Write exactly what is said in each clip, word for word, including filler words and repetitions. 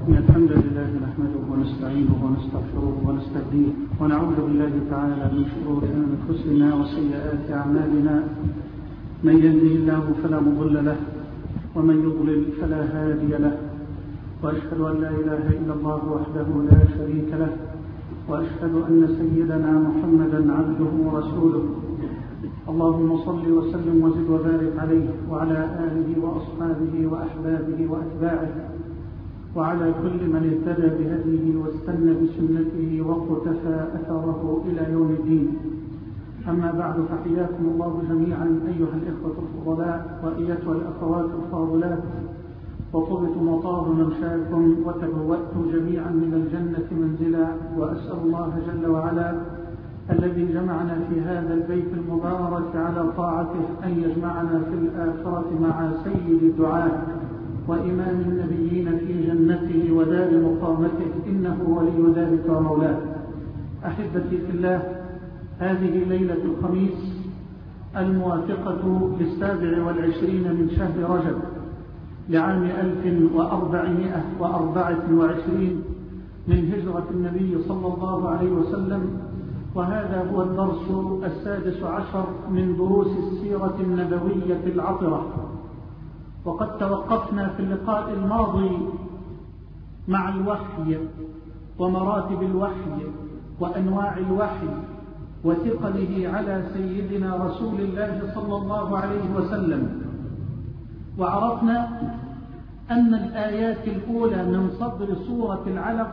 إن الحمد لله نحمده ونستعينه ونستغفره ونستهديه ونعوذ بالله تعالى من شرور أنفسنا وسيئات أعمالنا. من يهده الله فلا مضل له ومن يضلل فلا هادي له، وأشهد أن لا إله إلا الله وحده لا شريك له، وأشهد أن سيدنا محمدا عبده ورسوله. اللهم صل وسلم وزد وبارك عليه وعلى آله وأصحابه وأحبابه وأتباعه وعلى كل من اهتدى بهديه واستنى بسنته واقتفى أثره إلى يوم الدين. أما بعد، فحياكم الله جميعا أيها الإخوة الفضلاء وأيتها الأخوات الفاضلات، وطبتم وطاب ممشاكم وتبوأتم جميعا من الجنة منزلا. وأسأل الله جل وعلا الذي جمعنا في هذا البيت المبارك على طاعته أن يجمعنا في الآخرة مع سيد الدعاء وإمام النبيين في جنته ودار مقامته، إنه ولي ذلك ومولاه. أحبتي في الله، هذه ليلة الخميس الموافقة للسابع والعشرين من شهر رجب لعام ألف وأربعمائة وأربعة وعشرين من هجرة النبي صلى الله عليه وسلم، وهذا هو الدرس السادس عشر من دروس السيرة النبوية العطرة. وقد توقفنا في اللقاء الماضي مع الوحي ومراتب الوحي وأنواع الوحي وثقله على سيدنا رسول الله صلى الله عليه وسلم، وعرفنا أن الآيات الأولى من صدر سورة العلق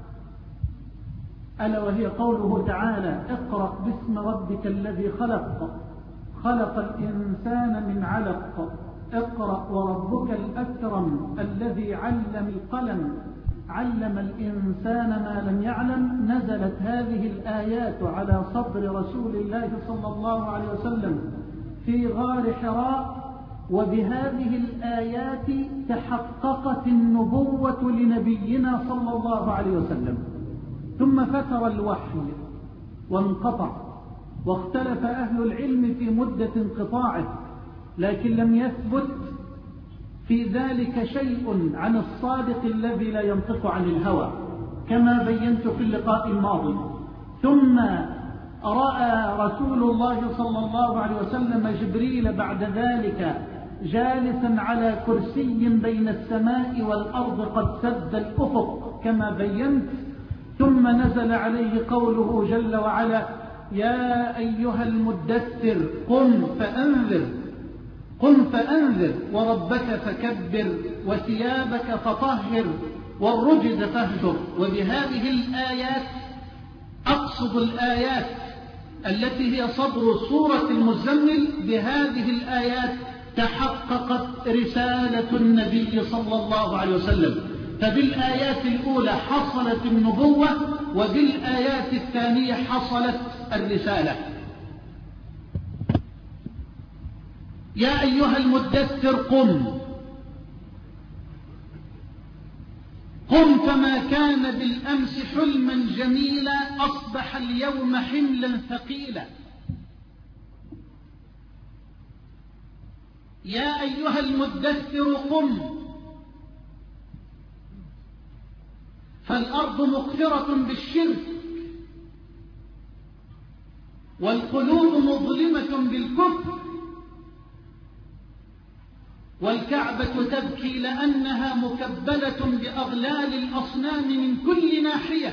ألا وهي قوله تعالى: اقرأ باسم ربك الذي خلق خلق الإنسان من علق اقرأ وربك الأكرم الذي علم القلم علم الإنسان ما لم يعلم. نزلت هذه الآيات على صدر رسول الله صلى الله عليه وسلم في غار حراء، وبهذه الآيات تحققت النبوة لنبينا صلى الله عليه وسلم. ثم فتر الوحي وانقطع، واختلف أهل العلم في مدة انقطاعه، لكن لم يثبت في ذلك شيء عن الصادق الذي لا ينطق عن الهوى كما بينت في اللقاء الماضي. ثم رأى رسول الله صلى الله عليه وسلم جبريل بعد ذلك جالسا على كرسي بين السماء والأرض قد سد الأفق كما بينت. ثم نزل عليه قوله جل وعلا: يا أيها المدثر قم فأنذر قم فأنذر وربك فكبر وثيابك فطهر والرجز فاهجر. وبهذه الآيات، أقصد الآيات التي هي صدر سورة المزمل، بهذه الآيات تحققت رسالة النبي صلى الله عليه وسلم. فبالآيات الأولى حصلت النبوة، وبالآيات الثانية حصلت الرسالة. يا أيها المدثر قم قم فما كان بالأمس حلما جميلا أصبح اليوم حملا ثقيلا. يا أيها المدثر قم فالأرض مقفرة بالشرك، والقلوب مظلمة بالكفر، والكعبة تبكي لأنها مكبلة بأغلال الأصنام من كل ناحية.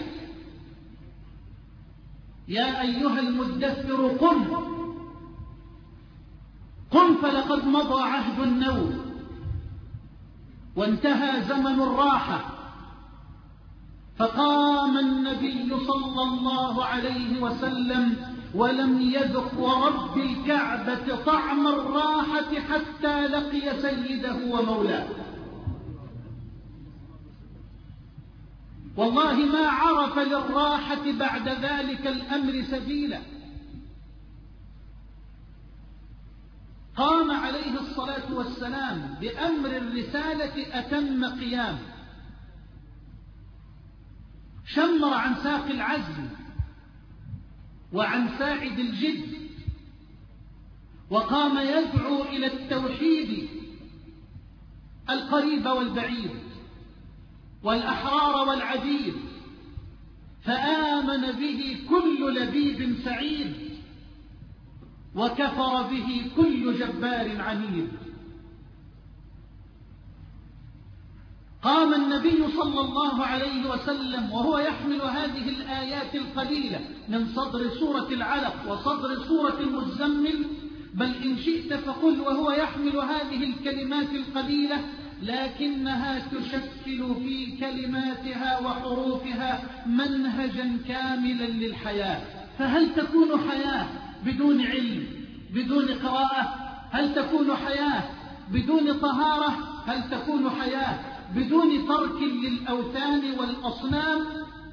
يا أيها المدثر قم قم فلقد مضى عهد النوم وانتهى زمن الراحة. فقام النبي صلى الله عليه وسلم ولم يذق ورب الكعبة طعم الراحة حتى لقي سيده ومولاه. والله ما عرف للراحة بعد ذلك الأمر سبيلا. قام عليه الصلاة والسلام بأمر الرسالة أتم قيام، شمر عن ساق العزم وعن ساعد الجد، وقام يدعو إلى التوحيد القريب والبعيد، والأحرار والعبيد، فآمن به كل لبيب سعيد، وكفر به كل جبار عنيد. قام النبي صلى الله عليه وسلم وهو يحمل هذه الآيات القليلة من صدر سورة العلق وصدر سورة المزمل، بل إن شئت فقل وهو يحمل هذه الكلمات القليلة لكنها تشكل في كلماتها وحروفها منهجا كاملا للحياة. فهل تكون حياة بدون علم، بدون قراءة؟ هل تكون حياة بدون طهارة؟ هل تكون حياة بدون ترك للأوثان والأصنام؟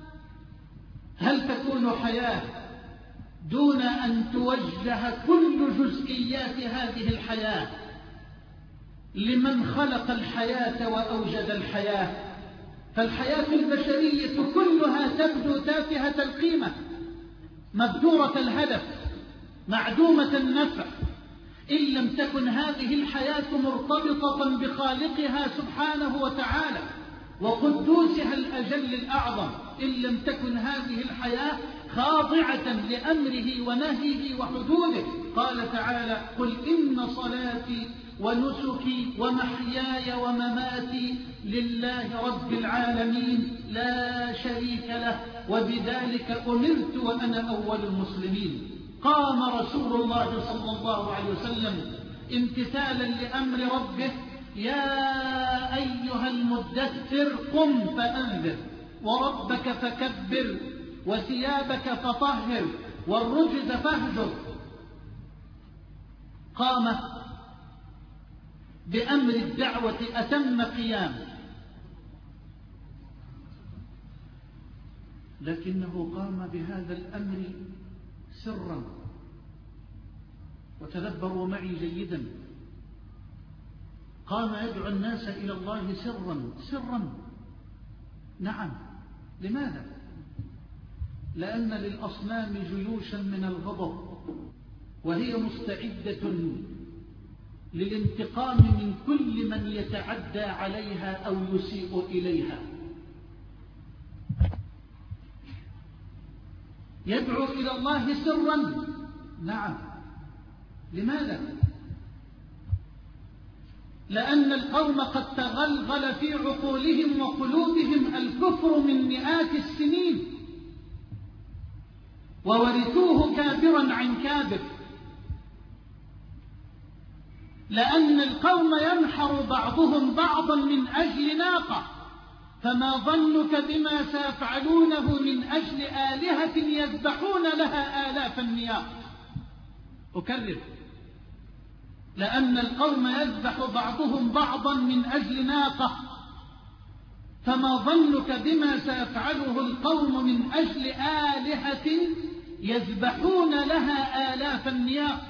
هل تكون حياة دون أن توجه كل جزئيات هذه الحياة لمن خلق الحياة وأوجد الحياة؟ فالحياة البشرية كلها تبدو تافهة القيمة، مبدورة الهدف، معدومة النفع، إن لم تكن هذه الحياة مرتبطة بخالقها سبحانه وتعالى وقدوسها الأجل الأعظم، إن لم تكن هذه الحياة خاضعة لأمره ونهيه وحدوده. قال تعالى: قل إن صلاتي ونسكي ومحياي ومماتي لله رب العالمين لا شريك له وبذلك أمرت وأنا أول المسلمين. قام رسول الله صلى الله عليه وسلم امتثالا لأمر ربه: يا أيها المدثر قم فأنذر وربك فكبر وثيابك فطهر والرجز فاهجر. قام بأمر الدعوة أتم قيام، لكنه قام بهذا الأمر سرا. وتدبروا معي جيدا، قام يدعو الناس إلى الله سرا سرا. نعم، لماذا؟ لأن للأصنام جيوشا من الغضب، وهي مستعدة للانتقام من كل من يتعدى عليها أو يسيء إليها. يدعو إلى الله سرا. نعم، لماذا؟ لأن القوم قد تغلغل في عقولهم وقلوبهم الكفر من مئات السنين، وورثوه كابرا عن كابر. لأن القوم ينحر بعضهم بعضا من أجل ناقة، فما ظنك بما سيفعلونه من أجل آلهة يذبحون لها آلاف النياق. أكرر: لأن القوم يذبح بعضهم بعضا من أجل ناقة، فما ظنك بما سيفعله القوم من أجل آلهة يذبحون لها آلاف النياق.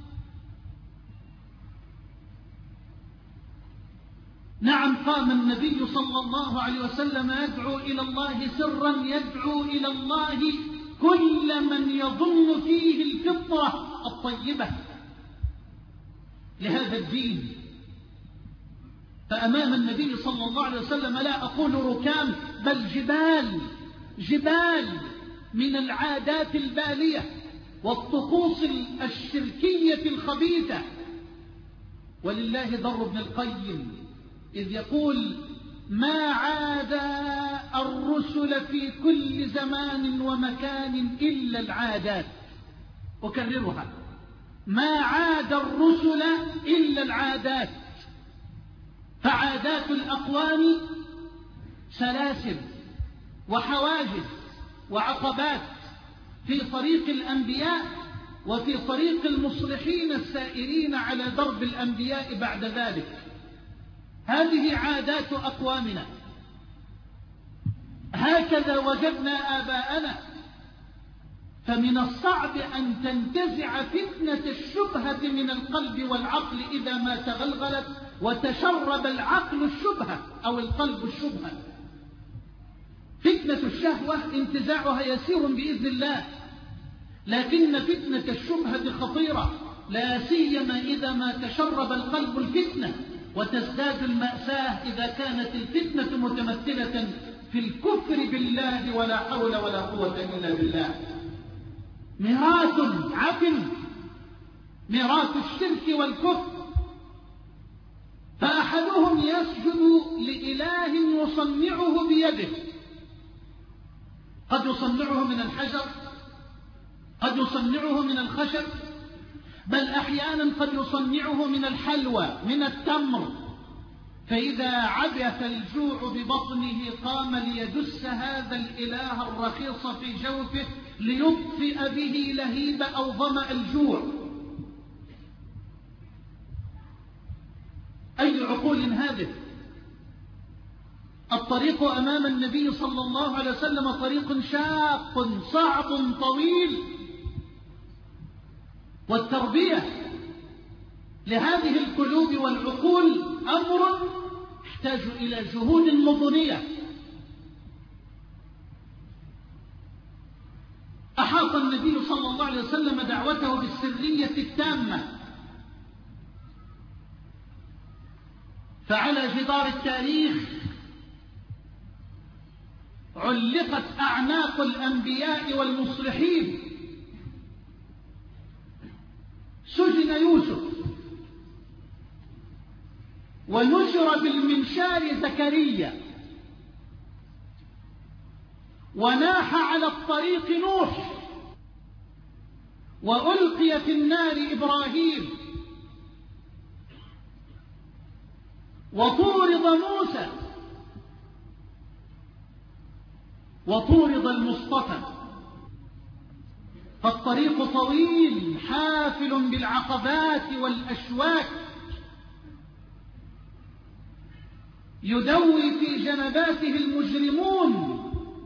نعم، قام النبي صلى الله عليه وسلم يدعو إلى الله سرا، يدعو إلى الله كل من يظن فيه الفطرة الطيبة لهذا الدين. فأمام النبي صلى الله عليه وسلم لا أقول ركام، بل جبال جبال من العادات البالية والطقوس الشركية الخبيثة. ولله ضر ابن القيم إذ يقول: ما عاد الرسل في كل زمان ومكان إلا العادات. أكررها: ما عاد الرسل إلا العادات. فعادات الأقوام سلاسل وحواجز وعقبات في طريق الأنبياء وفي طريق المصلحين السائرين على درب الأنبياء بعد ذلك. هذه عادات أقوامنا، هكذا وجدنا آباءنا. فمن الصعب أن تنتزع فتنة الشبهة من القلب والعقل إذا ما تغلغلت وتشرب العقل الشبهة أو القلب الشبهة. فتنة الشهوة انتزاعها يسير بإذن الله، لكن فتنة الشبهة خطيرة، لا سيما إذا ما تشرب القلب الفتنة وتزداد المأساة إذا كانت الفتنة متمثلة في الكفر بالله ولا حول ولا قوة إلا بالله. ميراث عفن، ميراث الشرك والكفر. فأحدهم يسجد لإله يصنعه بيده، قد يصنعه من الحجر، قد يصنعه من الخشب، بل أحيانا قد يصنعه من الحلوى، من التمر. فإذا عبث الجوع ببطنه قام ليدس هذا الإله الرخيص في جوفه ليطفئ به لهيب أو ظمأ الجوع. أي عقول هذه؟ الطريق أمام النبي صلى الله عليه وسلم طريق شاق صعب طويل، والتربية لهذه القلوب والعقول أمر يحتاج إلى جهود مضنية. أحاط النبي صلى الله عليه وسلم دعوته بالسرية التامة، فعلى جدار التاريخ علقت أعناق الأنبياء والمصلحين. سجن يوسف ونشر بالمنشار زكريا، وناح على الطريق نوح، وألقي في النار إبراهيم، وطورد موسى، وطورد المصطفى. فالطريق طويل حافل بالعقبات والأشواك، يدوي في جنباته المجرمون،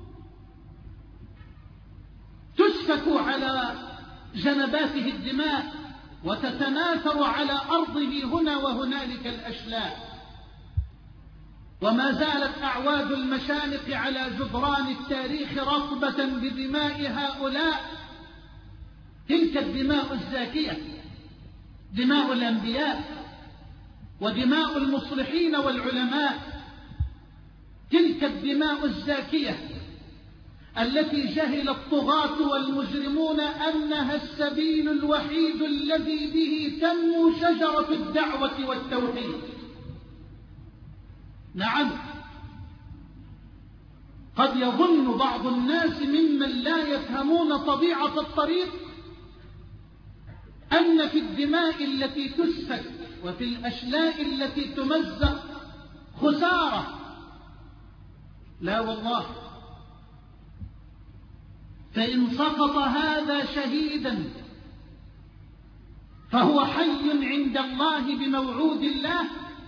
تسفك على جنباته الدماء، وتتناثر على أرضه هنا وهنالك الأشلاء. وما زالت أعواد المشانق على جدران التاريخ رطبة بدماء هؤلاء، تلك الدماء الزاكية، دماء الأنبياء ودماء المصلحين والعلماء، تلك الدماء الزاكية التي جهل الطغاة والمجرمون أنها السبيل الوحيد الذي به تنمو شجرة الدعوة والتوحيد. نعم، قد يظن بعض الناس ممن لا يفهمون طبيعة الطريق أن في الدماء التي تسفك وفي الأشلاء التي تمزق خسارة. لا والله، فإن سقط هذا شهيدا فهو حي عند الله بموعود الله،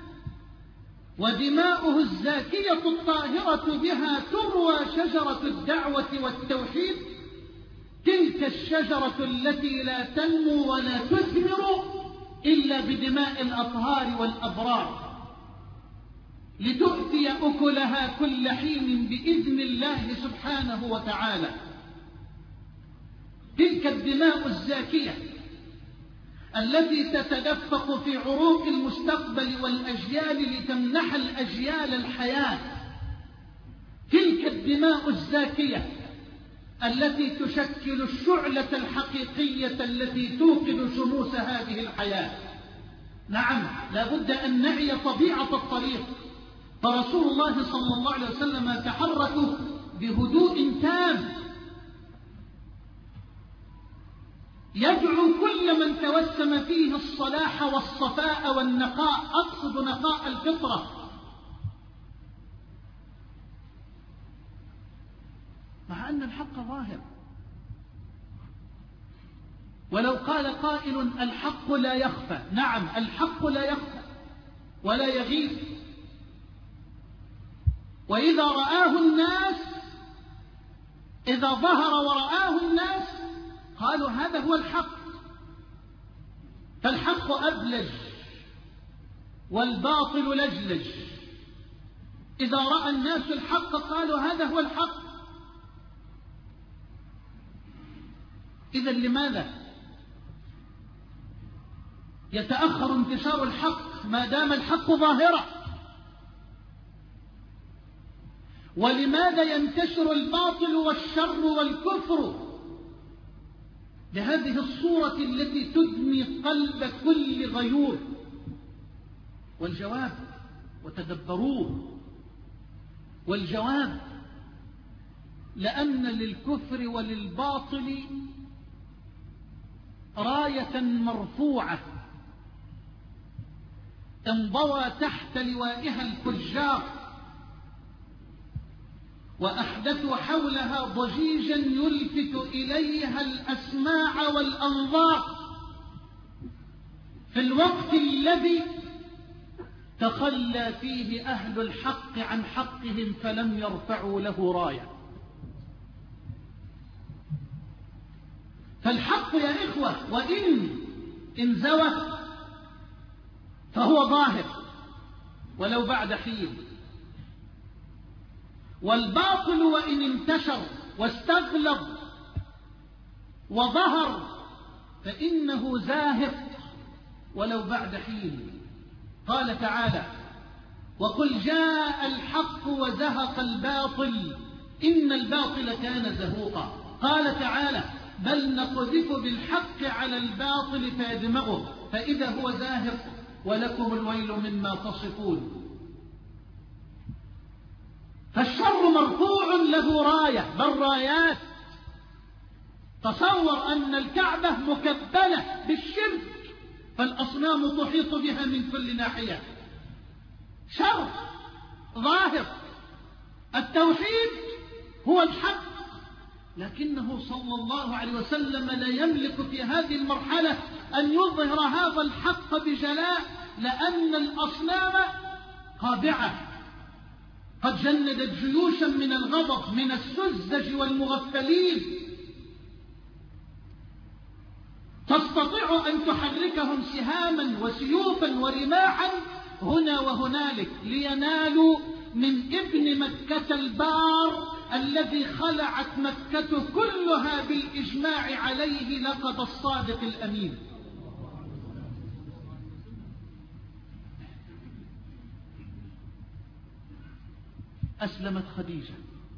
ودماؤه الزاكية الطاهرة بها تروى شجرة الدعوة والتوحيد، تلك الشجرة التي لا تنمو ولا تثمر إلا بدماء الأطهار والأبرار، لتؤتي أكلها كل حين بإذن الله سبحانه وتعالى. تلك الدماء الزاكية التي تتدفق في عروق المستقبل والأجيال لتمنح الأجيال الحياة، تلك الدماء الزاكية التي تشكل الشعلة الحقيقية التي توقد شموس هذه الحياة. نعم، لا بد أن نعي طبيعة الطريق. فرسول الله صلى الله عليه وسلم تحرك بهدوء تام، يدعو كل من توسم فيه الصلاح والصفاء والنقاء، أقصد نقاء الفطرة، مع أن الحق ظاهر. ولو قال قائل الحق لا يخفى، نعم الحق لا يخفى ولا يغيب، وإذا رآه الناس، إذا ظهر ورآه الناس قالوا هذا هو الحق. فالحق أبلج والباطل لجلج. إذا رأى الناس الحق قالوا هذا هو الحق. إذن لماذا يتأخر انتشار الحق ما دام الحق ظاهرا. ولماذا ينتشر الباطل والشر والكفر بهذه الصورة التي تدمي قلب كل غيور؟ والجواب، وتدبروه، والجواب لأن للكفر وللباطل راية مرفوعة انضوى تحت لوائها الفجار، وأحدثوا حولها ضجيجا يلفت إليها الأسماع والأنظار، في الوقت الذي تخلى فيه أهل الحق عن حقهم فلم يرفعوا له راية. فالحق يا إخوة وإن انزوى فهو ظاهر ولو بعد حين، والباطل وإن انتشر واستغلظ وظهر فإنه زاهق ولو بعد حين. قال تعالى: وقل جاء الحق وزهق الباطل إن الباطل كان زهوقا. قال تعالى: بل نقذف بالحق على الباطل فيدمغه فإذا هو زاهق ولكم الويل مما تصفون. فالشر مرفوع له راية، بل رايات. تصور أن الكعبة مكبلة بالشرك فالأصنام تحيط بها من كل ناحية، شر ظاهر. التوحيد هو الحق، لكنه صلى الله عليه وسلم لا يملك في هذه المرحلة أن يظهر هذا الحق بجلاء، لأن الأصنام قابعة قد جندت جيوشا من الغضب من السذج والمغفلين، تستطيع أن تحركهم سهاما وسيوفا ورماحا هنا وهنالك لينالوا من ابن مكة البار الذي خلعت مكة كلها بالإجماع عليه لقب الصادق الأمين. أسلمت خديجة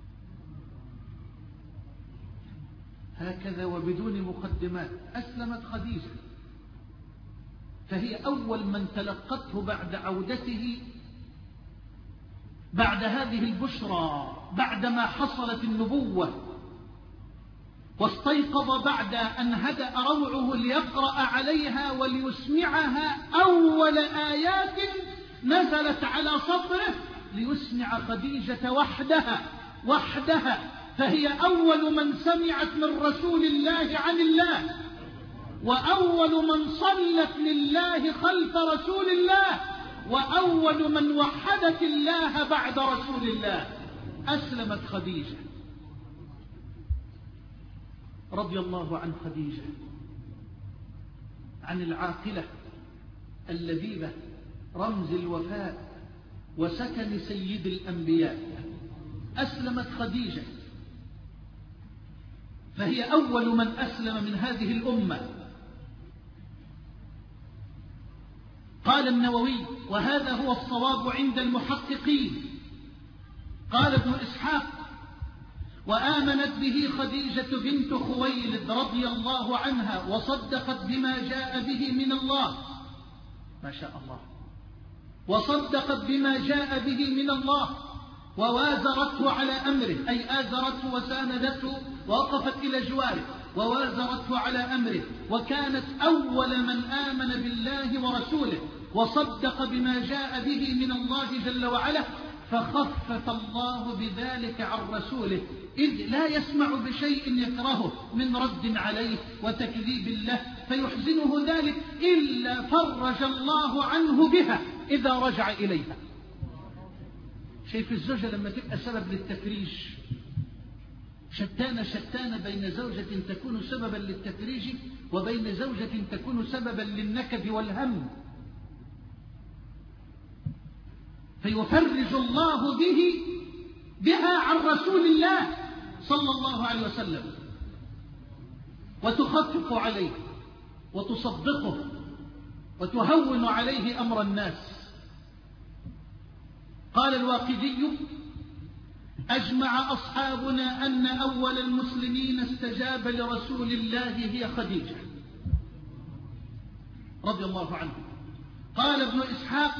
هكذا وبدون مقدمات. أسلمت خديجة، فهي أول من تلقته بعد عودته بعد هذه البشرى، بعدما حصلت النبوة واستيقظ بعد أن هدأ روعه ليقرأ عليها وليسمعها أول آيات نزلت على صدره ليسمع خديجة وحدها وحدها، فهي أول من سمعت من رسول الله عن الله، وأول من صلت لله خلف رسول الله، وأول من وحدت الله بعد رسول الله. أسلمت خديجة رضي الله عن خديجة، عن العاقلة اللذيذة رمز الوفاء وسكن سيد الأنبياء. أسلمت خديجة، فهي أول من أسلم من هذه الأمة. قال النووي وهذا هو الصواب عند المحققين، قال ابن إسحاق: وآمنت به خديجة بنت خويلد رضي الله عنها وصدقت بما جاء به من الله. ما شاء الله. وصدقت بما جاء به من الله ووازرته على أمره، أي آزرته وساندته ووقفت إلى جواره ووازرته على أمره، وكانت أول من آمن بالله ورسوله وصدق بما جاء به من الله جل وعلا، فخفف الله بذلك عن رسوله، إذ لا يسمع بشيء يكرهه من رد عليه وتكذيب الله فيحزنه ذلك إلا فرج الله عنه بها إذا رجع إليها. شايف الزوجة لما تبقى سبب للتفريج، شتان شتان بين زوجة تكون سببا للتفريج وبين زوجة تكون سببا للنكد والهم، فيفرج الله به بها عن رسول الله صلى الله عليه وسلم، وتخفف عليه وتصدقه وتهون عليه أمر الناس. قال الواقدي: أجمع أصحابنا أن أول المسلمين استجاب لرسول الله هي خديجة رضي الله عنه. قال ابن إسحاق: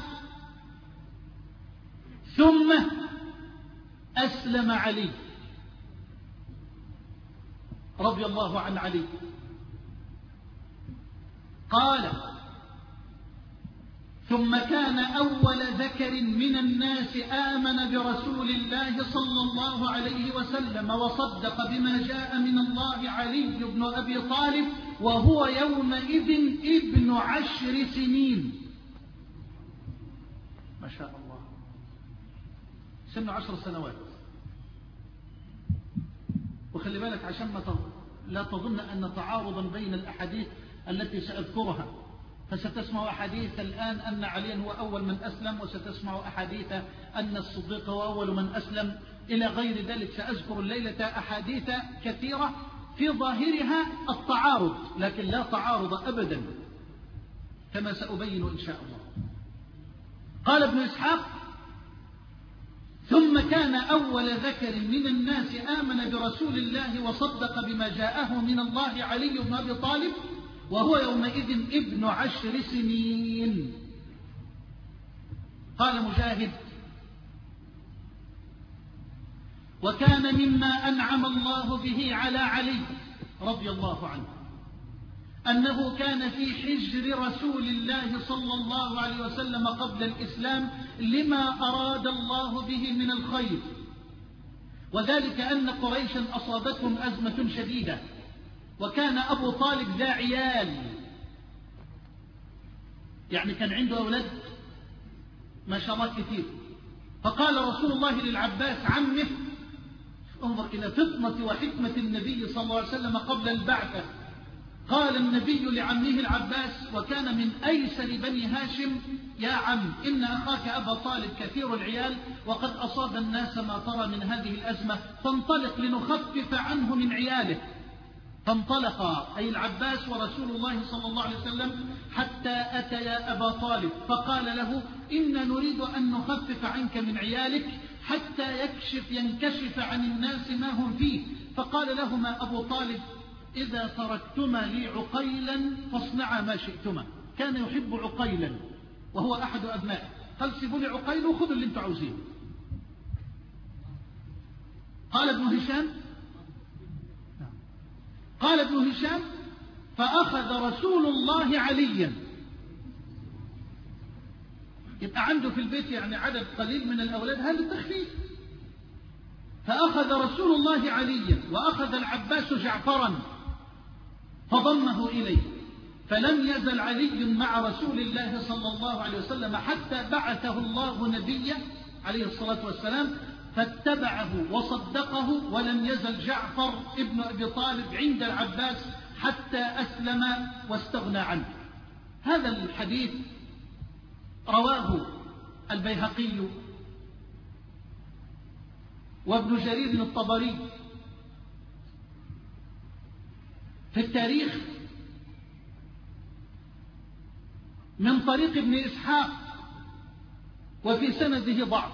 ثم أسلم علي رضي الله عن علي. قال: ثم كان أول ذكر من الناس آمن برسول الله صلى الله عليه وسلم وصدق بما جاء من الله علي بن أبي طالب، وهو يومئذ ابن عشر سنين. ما شاء الله، سن عشر سنوات. وخلي بالك عشان ما لا تظن أن تعارضا بين الأحاديث التي سأذكرها، فستسمع أحاديث الآن أن عليا هو أول من أسلم، وستسمع أحاديث أن الصديق هو أول من أسلم إلى غير ذلك. سأذكر الليلة أحاديث كثيرة في ظاهرها التعارض، لكن لا تعارض أبدا كما سأبين إن شاء الله. قال ابن إسحاق: ثم كان أول ذكر من الناس آمن برسول الله وصدق بما جاءه من الله علي بن أبي طالب، وهو يومئذ ابن عشر سنين. قال مجاهد: وكان مما أنعم الله به على علي رضي الله عنه أنه كان في حجر رسول الله صلى الله عليه وسلم قبل الإسلام لما أراد الله به من الخير، وذلك أن قريشا أصابتهم أزمة شديدة، وكان أبو طالب ذا عيال، يعني كان عنده أولاد ما شاء الله كثير. فقال رسول الله للعباس عمه، انظر إلى فطنة وحكمة النبي صلى الله عليه وسلم قبل البعثة، قال النبي لعمه العباس وكان من أيسر بني هاشم: يا عم، إن أخاك أبا طالب كثير العيال، وقد أصاب الناس ما ترى من هذه الأزمة، فانطلق لنخفف عنه من عياله. فانطلق أي العباس ورسول الله صلى الله عليه وسلم حتى أتيا أبا طالب، فقال له: إن نريد أن نخفف عنك من عيالك حتى يكشف ينكشف عن الناس ما هم فيه. فقال لهما أبو طالب: إذا تركتما لي عقيلا فاصنعا ما شئتما. كان يحب عقيلا وهو أحد أبنائه، قال: سيبوا لي عقيل وخذوا اللي انتم عاوزينه. قال ابن هشام قال ابن هشام فأخذ رسول الله عليا، يبقى عنده في البيت يعني عدد قليل من الأولاد، هذا التخفيف. فأخذ رسول الله عليا وأخذ العباس جعفرا فضمه إليه، فلم يزل علي مع رسول الله صلى الله عليه وسلم حتى بعثه الله نبيا عليه الصلاة والسلام، فاتبعه وصدقه، ولم يزل جعفر ابن أبي طالب عند العباس حتى أسلم واستغنى عنه. هذا الحديث رواه البيهقي وابن جرير الطبري في التاريخ من طريق ابن إسحاق، وفي سنده ضعف،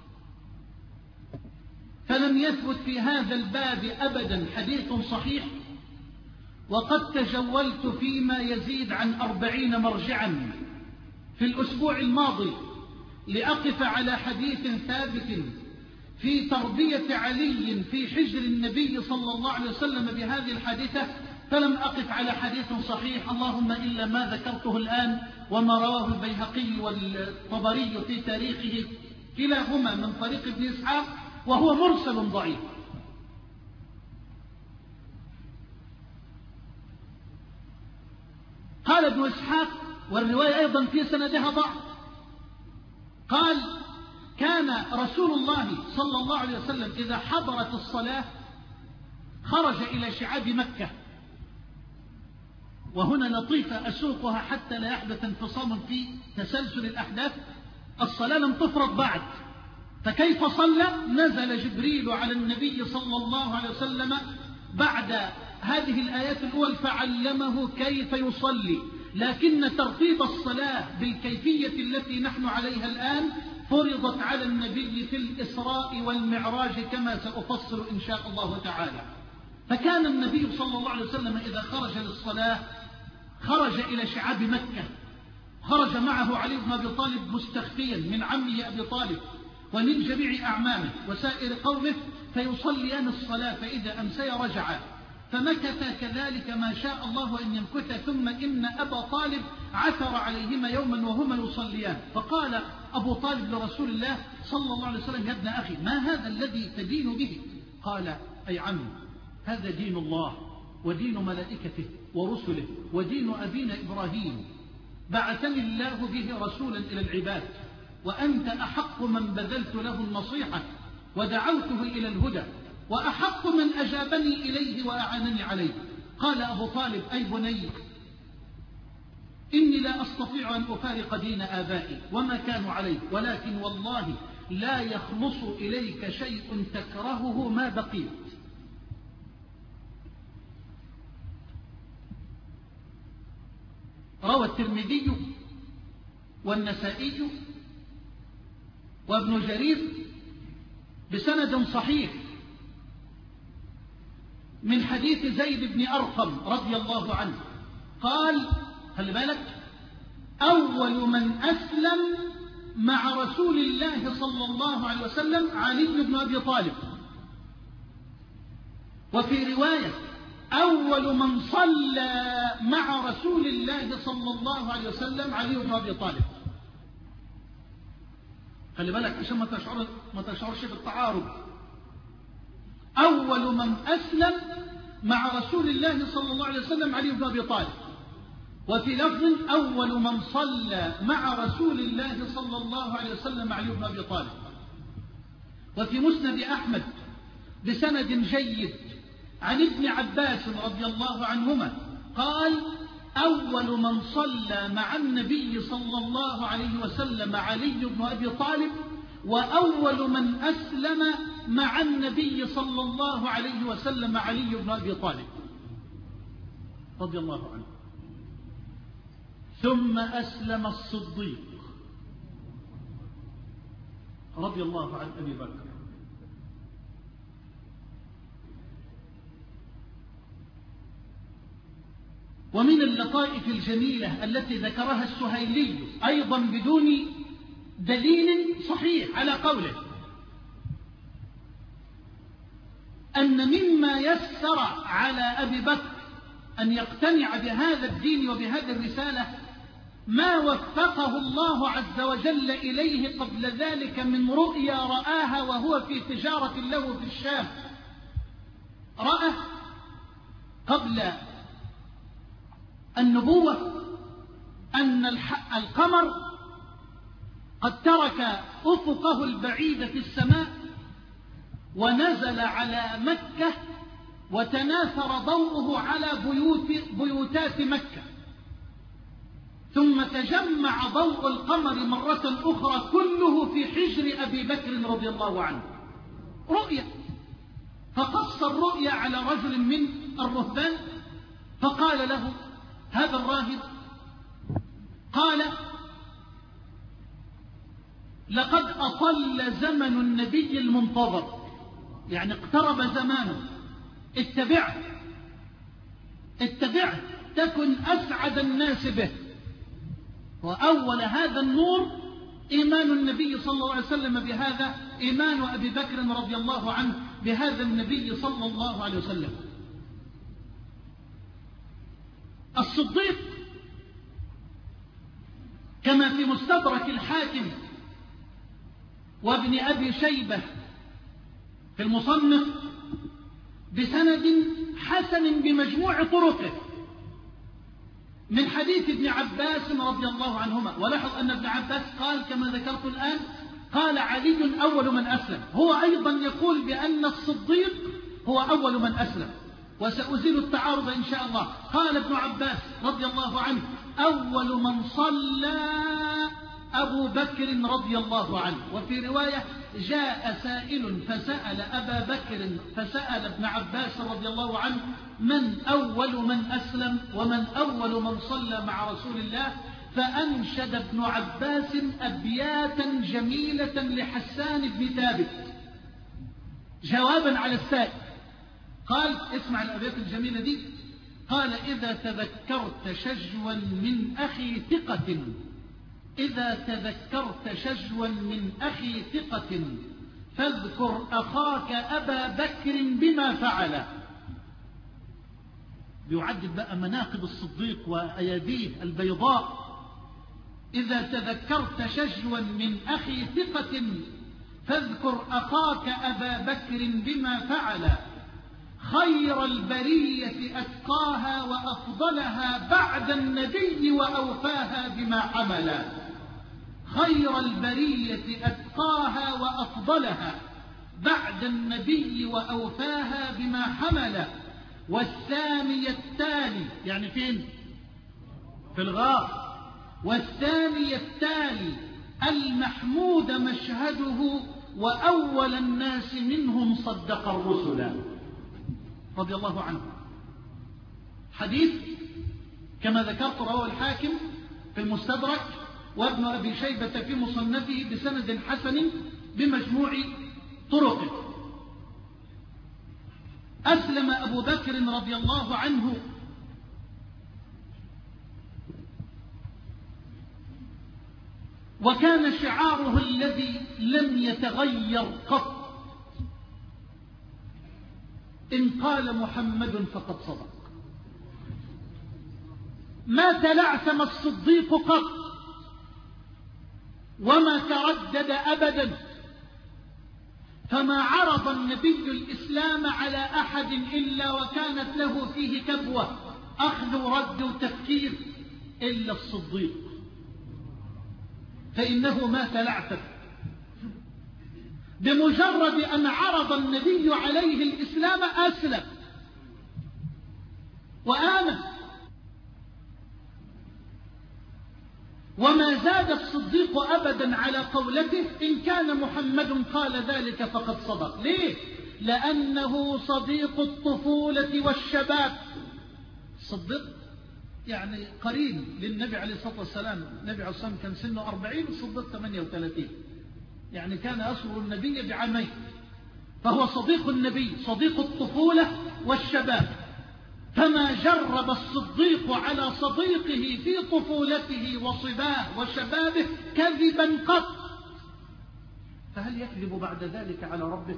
فلم يثبت في هذا الباب أبدا حديث صحيح. وقد تجولت فيما يزيد عن أربعين مرجعا في الأسبوع الماضي لأقف على حديث ثابت في تربية علي في حجر النبي صلى الله عليه وسلم بهذه الحادثة، فلم أقف على حديث صحيح، اللهم إلا ما ذكرته الآن وما رواه البيهقي والطبري في تاريخه كلاهما من طريق ابن إسحاق، وهو مرسل ضعيف. قال ابن إسحاق، والرواية أيضا في سندها ضعف، قال: كان رسول الله صلى الله عليه وسلم إذا حضرت الصلاة خرج إلى شعاب مكة، وهنا لطيفة أسوقها حتى لا يحدث انفصام في تسلسل الأحداث. الصلاة لم تفرض بعد، فكيف صلى؟ نزل جبريل على النبي صلى الله عليه وسلم بعد هذه الآيات الأول فعلمه كيف يصلي، لكن ترتيب الصلاة بالكيفية التي نحن عليها الآن فرضت على النبي في الإسراء والمعراج كما سأفصل إن شاء الله تعالى. فكان النبي صلى الله عليه وسلم إذا خرج للصلاة خرج إلى شعاب مكة، خرج معه علي بن أبي طالب مستخفيا من عمه أبي طالب ومن جميع أعمامه وسائر قومه، فيصليان الصلاة، فإذا أمسي رجعا، فمكث كذلك ما شاء الله أن يمكث. ثم إن أبا طالب عثر عليهما يوما وهما يصليان، فقال أبو طالب لرسول الله صلى الله عليه وسلم: يا ابن أخي، ما هذا الذي تدين به؟ قال: أي عمي، هذا دين الله ودين ملائكته ورسله ودين أبينا إبراهيم، بعثني الله به رسولا إلى العباد، وأنت أحق من بذلت له النصيحة ودعوته إلى الهدى، وأحق من أجابني إليه وأعانني عليه. قال أبو طالب: أي بني، إني لا أستطيع أن أفارق دين آبائي وما كانوا عليه، ولكن والله لا يخلص إليك شيء تكرهه ما بقيت. روى الترمذي والنسائي وابن جرير بسند صحيح من حديث زيد بن أرقم رضي الله عنه قال: خلي بالك، أول من أسلم مع رسول الله صلى الله عليه وسلم علي بن أبي طالب، وفي رواية أول من صلى مع رسول الله صلى الله عليه وسلم علي بن أبي طالب. خلي بالك عشان ما تشعر ما تشعرش بالتعارض. أول من أسلم مع رسول الله صلى الله عليه وسلم علي بن أبي طالب، وفي لفظ أول من صلى مع رسول الله صلى الله عليه وسلم علي بن أبي طالب. وفي مسند أحمد بسند جيد عن ابن عباس رضي الله عنهما قال: أول من صلى مع النبي صلى الله عليه وسلم علي بن أبي طالب، وأول من أسلم مع النبي صلى الله عليه وسلم علي بن أبي طالب رضي الله عنه. ثم أسلم الصديق رضي الله عن أبي بكر. ومن اللطائف الجميلة التي ذكرها السهيلي أيضا بدون دليل صحيح على قوله، أن مما يسر على أبي بكر أن يقتنع بهذا الدين وبهذه الرسالة ما وفقه الله عز وجل إليه قبل ذلك من رؤيا رآها وهو في تجارة له في الشام. رأى قبل النبوة أن القمر قد ترك أفقه البعيد في السماء ونزل على مكة وتناثر ضوءه على بيوت بيوتات مكة، ثم تجمع ضوء القمر مرة أخرى كله في حجر أبي بكر رضي الله عنه. رؤيا، فقص الرؤيا على رجل من الرهبان فقال له هذا الراهب، قال: لقد أطل زمن النبي المنتظر، يعني اقترب زمانه، اتبعه اتبعه تكن أسعد الناس به. وأول هذا النور إيمان النبي صلى الله عليه وسلم بهذا، إيمان أبي بكر رضي الله عنه بهذا النبي صلى الله عليه وسلم. الصديق كما في مستدرك الحاكم وابن أبي شيبة في المصنف بسند حسن بمجموع طرقه من حديث ابن عباس رضي الله عنهما. ولاحظ أن ابن عباس قال كما ذكرت الآن، قال علي أول من أسلم، هو أيضا يقول بأن الصديق هو أول من أسلم، وسأزيل التعارض إن شاء الله. قال ابن عباس رضي الله عنه: أول من صلى أبو بكر رضي الله عنه. وفي رواية جاء سائل فسأل أبا بكر فسأل ابن عباس رضي الله عنه من أول من أسلم ومن أول من صلى مع رسول الله، فأنشد ابن عباس أبياتا جميلة لحسان بن ثابت جوابا على السائل. قال اسمع الأبيات الجميلة دي، قال إذا تذكرت شجوا من أخي ثقة إذا تذكرت شجوا من أخي ثقة فاذكر أخاك أبا بكر بما فعل. بيعدد بقى مناقب الصديق وأياديه البيضاء. إذا تذكرت شجوا من أخي ثقة فاذكر أخاك أبا بكر بما فعل، خير البرية أتقاها وأفضلها بعد النبي وأوفاها بما حمل. خير البرية أتقاها وأفضلها بعد النبي وأوفاها بما حمل. والثاني التالي يعني فين؟ في الغار. والثاني التالي المحمود مشهده وأول الناس منهم صدق الرسل رضي الله عنه. حديث كما ذكرت رواه الحاكم في المستدرك وابن أبي شيبة في مصنفه بسند حسن بمجموع طرقه. أسلم أبو بكر رضي الله عنه وكان شعاره الذي لم يتغير قط إن قال محمد فقد صدق. ما تلعثم الصديق قط وما تردد أبدا، فما عرض النبي الإسلام على أحد إلا وكانت له فيه كبوة أخذ ورد وتفكير إلا الصديق، فإنه ما تلعثم. بمجرد أن عرض النبي عليه الإسلام أسلم وآمن. وما زاد الصديق أبدا على قولته إن كان محمد قال ذلك فقد صدق. ليه؟ لأنه صديق الطفولة والشباب. الصديق يعني قرين للنبي عليه الصلاة والسلام. النبي عليه الصلاة والسلام كان سنه أربعين والصديق ثمانية وثلاثين، يعني كان أصغر النبي بعامين، فهو صديق النبي صديق الطفولة والشباب. فما جرب الصديق على صديقه في طفولته وصباه وشبابه كذبا قط، فهل يكذب بعد ذلك على ربه؟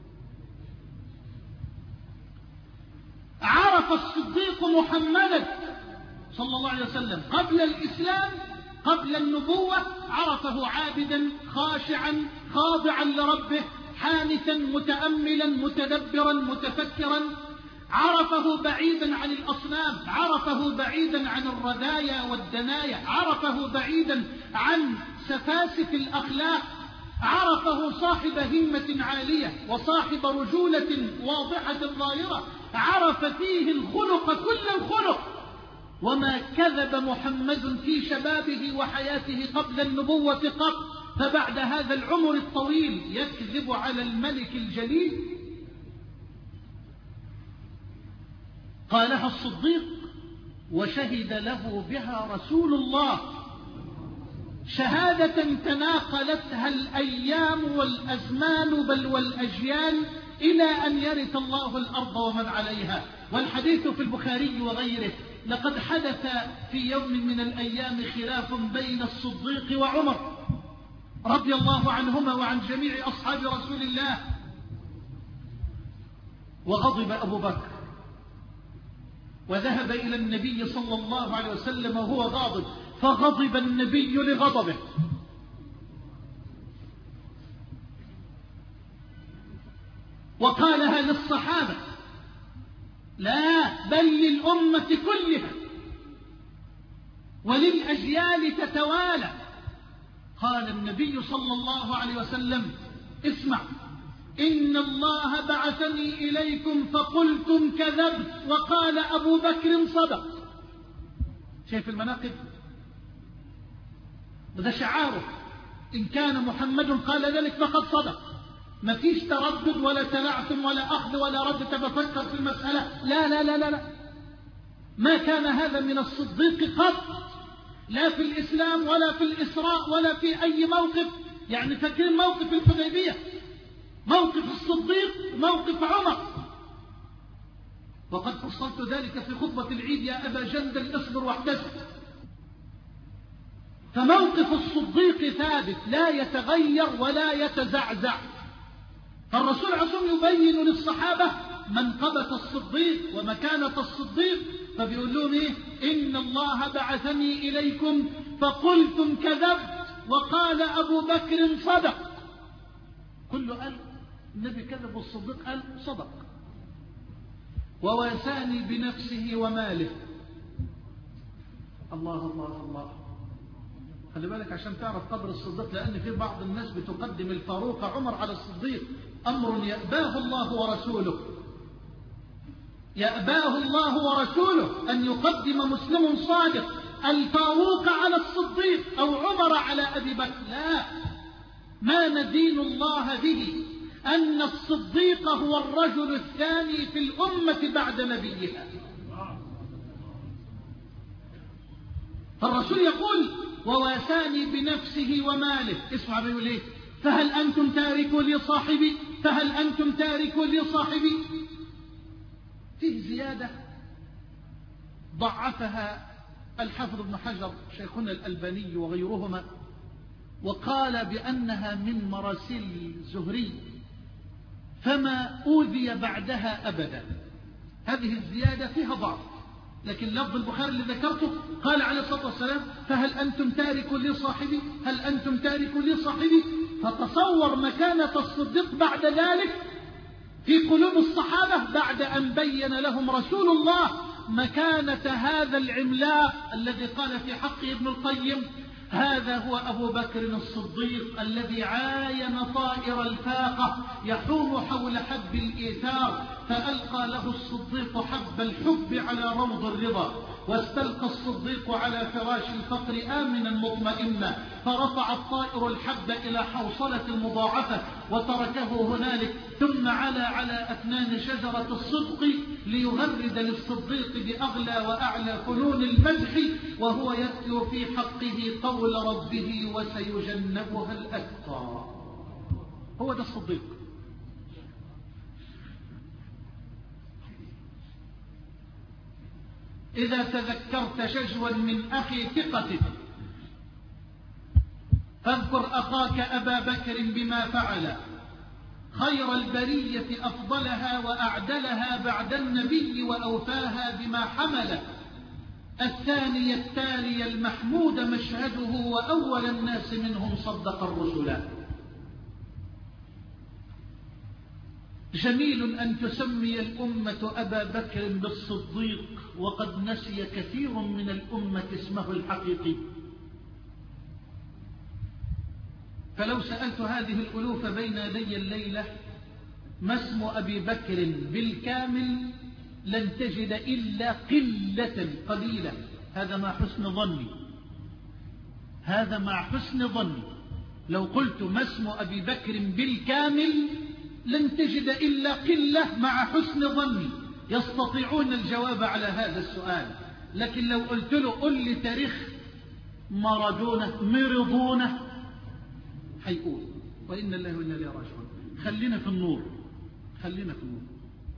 عرف الصديق محمدا صلى الله عليه وسلم قبل الإسلام قبل النبوة، عرفه عابدا خاشعا خاضعا لربه حانثا متأملا متدبرا متفكرا. عرفه بعيدا عن الأصنام، عرفه بعيدا عن الرذايا والدنايا، عرفه بعيدا عن سفاسف الأخلاق، عرفه صاحب همة عالية وصاحب رجولة واضحة ظاهرة، عرف فيه الخلق كل الخلق. وما كذب محمد في شبابه وحياته قبل النبوة قط، فبعد هذا العمر الطويل يكذب على الملك الجليل؟ قالها الصديق وشهد له بها رسول الله شهادة تناقلتها الأيام والأزمان بل والأجيال إلى أن يرث الله الأرض ومن عليها. والحديث في البخاري وغيره. لقد حدث في يوم من الأيام خلاف بين الصديق وعمر رضي الله عنهما وعن جميع أصحاب رسول الله، وغضب أبو بكر وذهب إلى النبي صلى الله عليه وسلم وهو غاضب، فغضب النبي لغضبه وقالها للصحابة لا بل للأمة كلها وللأجيال تتوالى. قال النبي صلى الله عليه وسلم اسمع إن الله بعثني إليكم فقلتم كذبت وقال أبو بكر صدق. شايف المناقب؟ وده شعاره، إن كان محمد قال ذلك فقد صدق. ما فيش تردد ولا تلعثم ولا أخذ ولا رد تفكر في المسألة، لا لا لا لا, لا. ما كان هذا من الصديق قط، لا في الإسلام ولا في الإسراء ولا في أي موقف. يعني فاكرين موقف الحديبية، موقف الصديق، موقف عمر، وقد فصلت ذلك في خطبة العيد يا أبا جندل اصبر واحتسب. فموقف الصديق ثابت لا يتغير ولا يتزعزع. فالرسول عليه الصلاة والسلام يبين للصحابة منقبة الصديق ومكانة الصديق، فبيقول لهم إيه؟ إن الله بعثني إليكم فقلتم كذبت وقال أبو بكر صدق. كله قال النبي كذب والصديق قال صدق. وواساني بنفسه وماله. الله الله الله. خلي بالك عشان تعرف قدر الصديق، لأن في بعض الناس بتقدم الفاروق عمر على الصديق، أمر يأباه الله ورسوله، يأباه الله ورسوله أن يقدم مسلم صادق الفاروق على الصديق أو عمر على أبي بكر. لا، ما ندين الله به أن الصديق هو الرجل الثاني في الأمة بعد نبيها. فالرسول يقول وواساني بنفسه وماله. اسمع بيقول ايه؟ فهل أنتم تاركوا لي صاحبي، فهل أنتم تاركوا لي صاحبي. فيه زيادة ضعفها الحافظ ابن حجر شيخنا الألباني وغيرهما، وقال بأنها من مراسيل الزهري فما أوذي بعدها أبدا. هذه الزيادة فيها ضعف، لكن لفظ البخاري اللي ذكرته قال عليه الصلاة والسلام فهل أنتم تاركوا لي صاحبي، هل أنتم تاركوا لي صاحبي. فتصور مكانة الصديق بعد ذلك في قلوب الصحابة بعد أن بين لهم رسول الله مكانة هذا العملاق الذي قال في حقه ابن القيم هذا هو أبو بكر الصديق الذي عاين طائر الفاقة يحوم حول حب الإيثار، فألقى له الصديق حب الحب على روض الرضا، واستلقى الصديق على فراش الفقر آمنا مطمئنا، فرفع الطائر الحب إلى حوصلة المضاعفة وتركه هنالك، ثم علا على أثنان شجرة الصدق ليغرد للصديق بأغلى وأعلى فنون المدح، وهو يتلو في حقه قول ربه وسيجنبها الأتقى. هو ده الصديق. إذا تذكرت شجوا من أخي ثقتك فاذكر أخاك أبا بكر بما فعل، خير البرية أفضلها وأعدلها بعد النبي وأوفاها بما حمل، الثاني التالي المحمود مشهده وأول الناس منهم صدق الرسل. جميل أن تسمي الأمة أبا بكر بالصديق وقد نسي كثير من الأمة اسمه الحقيقي. فلو سألت هذه الألوف بين يدي الليلة ما اسم أبي بكر بالكامل لن تجد إلا قلة قليلة. هذا مع حسن ظني، هذا مع حسن ظني. لو قلت ما اسم أبي بكر بالكامل لن تجد إلا قلة مع حسن ظني يستطيعون الجواب على هذا السؤال. لكن لو قلت له قل لي تاريخ مارادونا ميرادونا هيقول وإن الله وإنا إليه راجعون. خلينا في النور، خلينا في النور.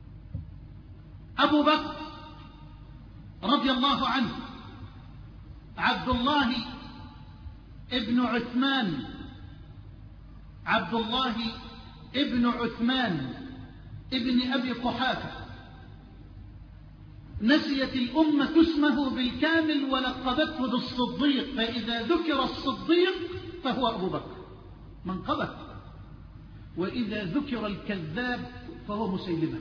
أبو بكر رضي الله عنه عبد الله ابن عثمان، عبد الله ابن عثمان ابن أبي قحافة. نسيت الأمة اسمه بالكامل ولقبته بالصديق، فإذا ذكر الصديق فهو أبو بكر منقبة، وإذا ذكر الكذاب فهو مسيلمة.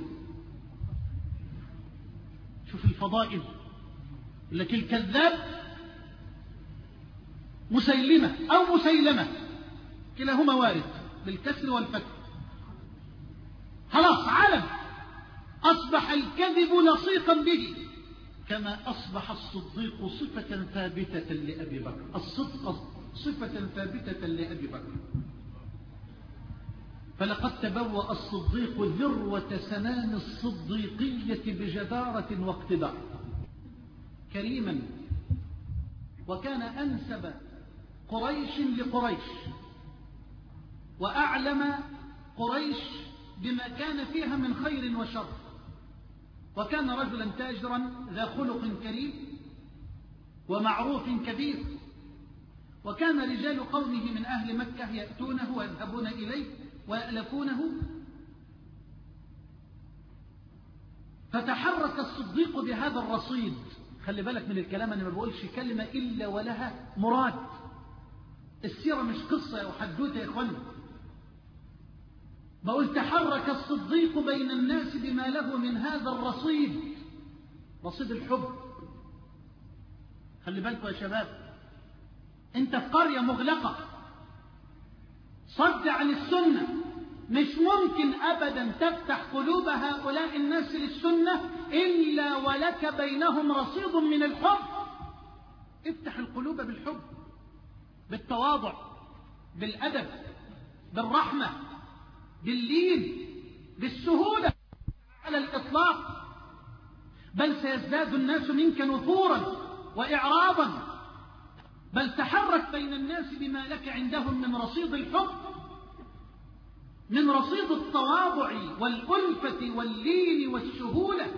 شوف الفضائل، لكن الكذاب مسيلمة أو مسيلمة كلاهما وارد بالكسر والفتح. خلاص علم، أصبح الكذب لصيقا به، كما أصبح الصديق صفة ثابتة لأبي بكر. الصدق صفة ثابتة لأبي بكر. فلقد تبوأ الصديق ذروة سنام الصديقية بجدارة واقتدار، كريما، وكان أنسب قريش لقريش، وأعلم قريش بما كان فيها من خير وشر، وكان رجلا تاجرا ذا خلق كريم ومعروف كبير، وكان رجال قومه من أهل مكة يأتونه ويذهبون إليه ويألفونه. فتحرك الصديق بهذا الرصيد. خلي بالك من الكلام، أنا ما بقولش كلمة إلا ولها مراد. السيرة مش قصة وحدوتة يا إخواني. بقول تحرك الصديق بين الناس بما له من هذا الرصيد، رصيد الحب. خلي بالكم يا شباب، انت في قرية مغلقة صد عن السنة، مش ممكن أبدا تفتح قلوب هؤلاء الناس للسنة إلا ولك بينهم رصيد من الحب. افتح القلوب بالحب، بالتواضع، بالأدب، بالرحمة، باللين، بالسهولة على الإطلاق. بل سيزداد الناس منك نفورا وإعراضا. بل تحرك بين الناس بما لك عندهم من رصيد الحب، من رصيد التواضع والألفة واللين والسهولة.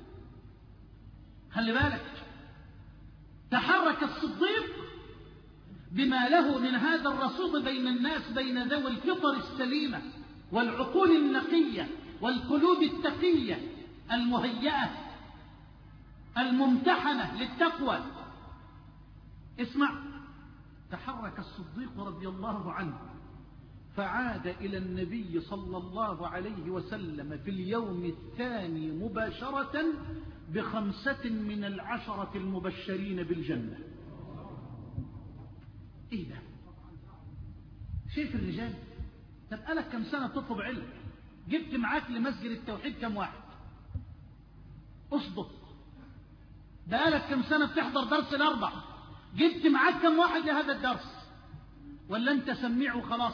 خلي بالك، تحرك الصديق بما له من هذا الرصيد بين الناس، بين ذوي الفطر السليمة والعقول النقية والقلوب التقية المهيئة الممتحنة للتقوى. اسمع، تحرك الصديق رضي الله عنه فعاد إلى النبي صلى الله عليه وسلم في اليوم الثاني مباشرة بخمسة من العشرة المبشرين بالجنة. ايه ده؟ شايف الرجال؟ طب قالك كم سنة تطلب علم؟ جبت معاك لمسجد التوحيد كم واحد؟ اصدق. بقالك كم سنة بتحضر درس الأربع؟ جبت معاك كم واحد لهذا الدرس؟ ولا انت سميع وخلاص؟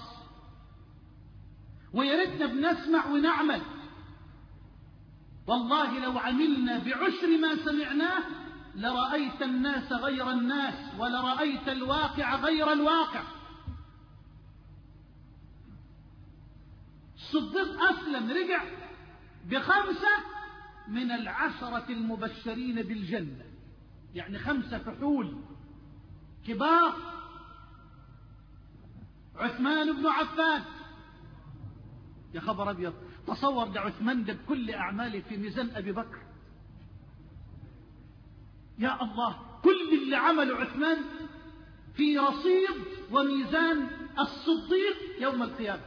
ويا ريتنا بنسمع ونعمل. والله لو عملنا بعشر ما سمعناه لرأيت الناس غير الناس، ولرأيت الواقع غير الواقع. الصديق أسلم، رجع بخمسة من العشرة المبشرين بالجنة، يعني خمسة فحول كبار. عثمان بن عفان، يا خبر أبيض، تصور ده عثمان ده بكل أعماله في ميزان أبي بكر. يا الله، كل اللي عمله عثمان في رصيد وميزان الصديق يوم القيامة.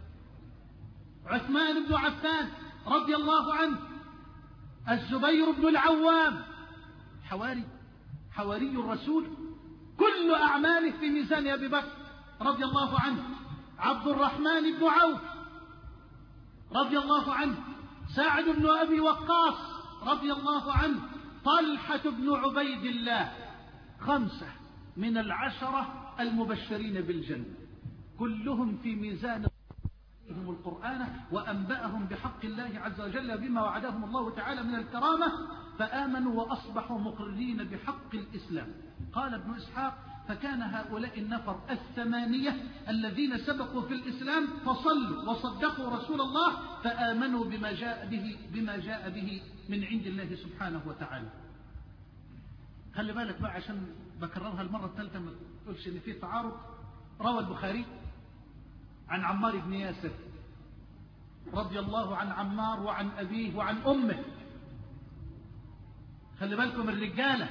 عثمان بن عفان رضي الله عنه، الزبير بن العوام، حواري حواري الرسول، كل أعماله في ميزان أبي بكر رضي الله عنه. عبد الرحمن بن عوف رضي الله عنه، سعد بن أبي وقاص رضي الله عنه، طلحة بن عبيد الله. خمسة من العشرة المبشرين بالجنة، كلهم في ميزان هم القرآن وأنبأهم بحق الله عز وجل بما وعدهم الله تعالى من الكرامة، فآمنوا وأصبحوا مقرين بحق الإسلام. قال ابن إسحاق: فكان هؤلاء النفر الثمانية الذين سبقوا في الإسلام فصلوا وصدقوا رسول الله فآمنوا بما جاء به بما جاء به من عند الله سبحانه وتعالى. خلي بالك بقى عشان بكررها المرة الثالثة ما تقولش إن في تعارض. روى البخاري عن عمار بن ياسر رضي الله عن عمار وعن أبيه وعن أمه. خلي بالكم الرجالة،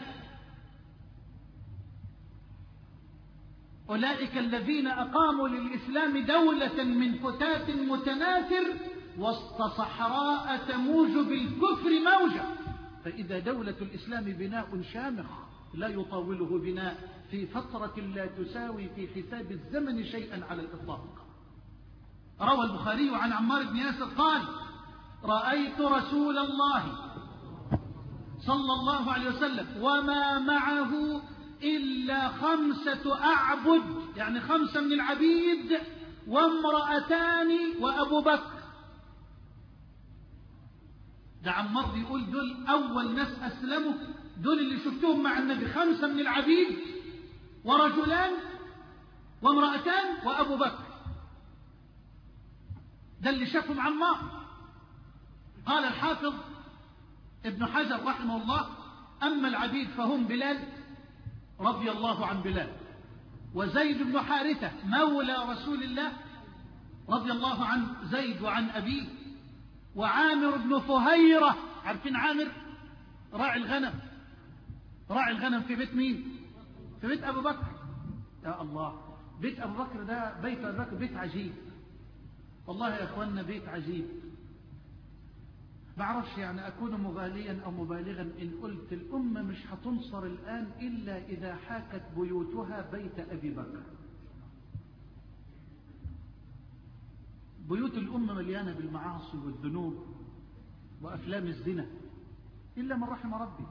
أولئك الذين أقاموا للإسلام دولة من فتات متناثر وسط صحراء تموج بالكفر موجة. فإذا دولة الإسلام بناء شامخ لا يطاوله بناء في فترة لا تساوي في حساب الزمن شيئا على الإطلاق. روى البخاري عن عمار بن ياسر قال: رأيت رسول الله صلى الله عليه وسلم وما معه إلا خمسة أعبد، يعني خمسة من العبيد وامرأتان وأبو بكر. ده عمار بيقول دول أول ناس أسلموا، دول اللي شفتهم مع النبي، خمسة من العبيد ورجلان وامرأتان وأبو بكر. ده اللي شافهم عمار. قال الحافظ ابن حجر رحمه الله: أما العبيد فهم بلال رضي الله عن بلال، وزيد بن حارثة مولى رسول الله رضي الله عن زيد وعن أبيه، وعامر بن فهيرة، عارفين عامر؟ راعي الغنم، راعي الغنم في بيت مين؟ في بيت أبو بكر. يا الله، بيت أبو بكر ده، بيت أبو بكر بيت عجيب والله يا أخوانا، بيت عجيب. بعرفش يعني أكون مغاليا أو مبالغا إن قلت الأمة مش هتنصر الآن إلا إذا حاكت بيوتها بيت أبي بكر. بيوت الأمة مليانة بالمعاصي والذنوب وأفلام الزنا إلا من رحم ربي.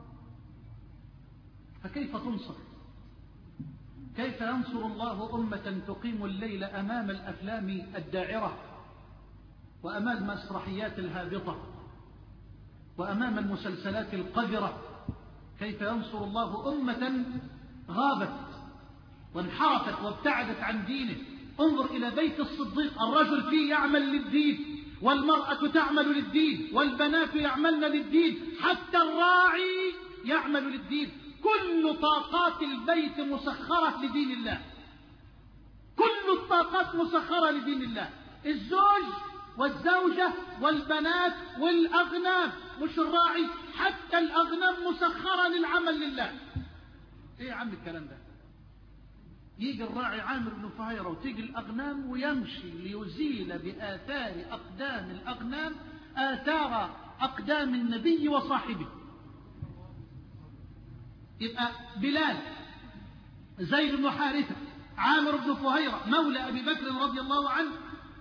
فكيف تنصر؟ كيف ينصر الله أمة تقيم الليل أمام الأفلام الداعرة وأمام المسرحيات الهابطة وأمام المسلسلات القذرة؟ كيف ينصر الله أمة غابت وانحرفت وابتعدت عن دينه؟ انظر إلى بيت الصديق، الرجل فيه يعمل للدين، والمرأة تعمل للدين، والبنات يعملن للدين، حتى الراعي يعمل للدين. كل طاقات البيت مسخرة لدين الله، كل الطاقات مسخرة لدين الله. الزوج والزوجة والبنات والأغنام، مش الراعي، حتى الأغنام مسخرة للعمل لله. ايه يا عم الكلام ده؟ يجي الراعي عامر بن فهيرة وتيجي الأغنام ويمشي ليزيل بآثار أقدام الأغنام آثار أقدام النبي وصاحبه. يبقى بلال، زيد بن حارثة، عامر بن فهيرة مولى أبي بكر رضي الله عنه،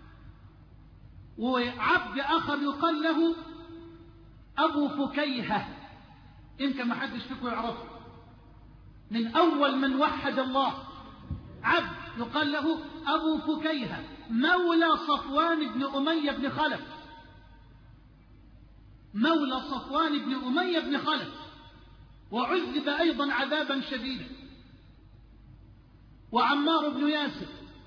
وعبد آخر يقال له أبو فكيهة، يمكن ما حدش فيكم يعرفه، من أول من وحد الله، عبد يقال له أبو فكيهة مولى صفوان بن أمية بن خلف، مولى صفوان بن أمية بن خلف، وعذب أيضا عذابا شديدا. وعمار بن ياسر،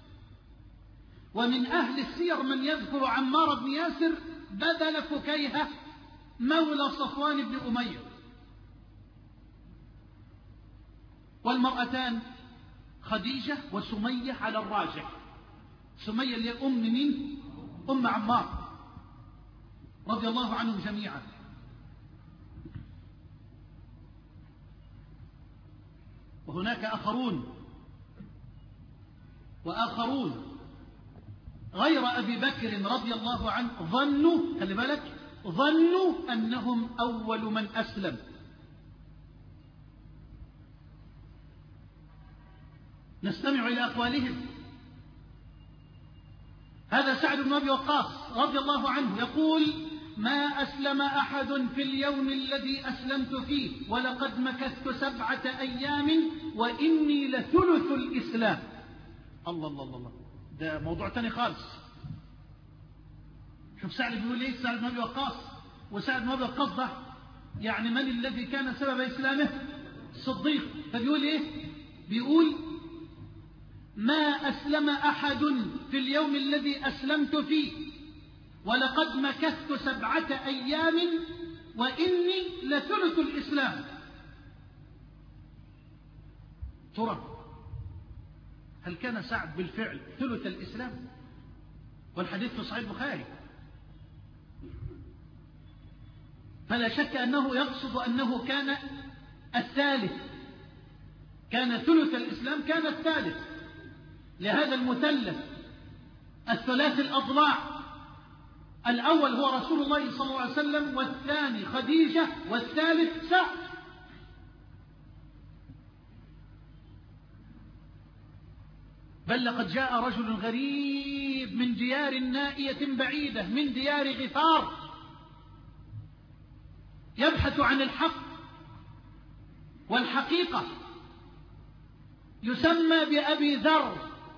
ومن أهل السير من يذكر عمار بن ياسر بدل فكيهة مولى صفوان بن أمية. والمرأتان خديجة وسمية على الراجح. سمية اللي أم مين؟ أم عمار رضي الله عنهم جميعا. وهناك آخرون وآخرون غير أبي بكر رضي الله عنه ظنوا، خلي بالك، ظنوا أنهم أول من أسلم. نستمع إلى أقوالهم. هذا سعد بن أبي وقاص رضي الله عنه يقول: ما أسلم أحد في اليوم الذي أسلمت فيه ولقد مكثت سبعة أيام وإني لثلث الإسلام. الله الله الله، ده موضوع تاني خالص. شوف سعد بيقول ايه، سعد بن أبي وقاص، وسعد بن أبي وقاص ده يعني من الذي كان سبب إسلامه؟ الصديق. فبيقول ايه؟ بيقول: ما أسلم أحد في اليوم الذي أسلمت فيه ولقد مكثت سبعة أيام وإني لثلث الإسلام. ترى هل كان سعد بالفعل ثلث الإسلام؟ والحديث في صحيح البخاري. فلا شك أنه يقصد أنه كان الثالث، كان ثلث الإسلام، كان الثالث لهذا المثلث الثلاث الأضلاع. الأول هو رسول الله صلى الله عليه وسلم، والثاني خديجة، والثالث سعد. بل لقد جاء رجل غريب من ديار نائية بعيدة، من ديار غفار، يبحث عن الحق والحقيقة، يسمى بأبي ذر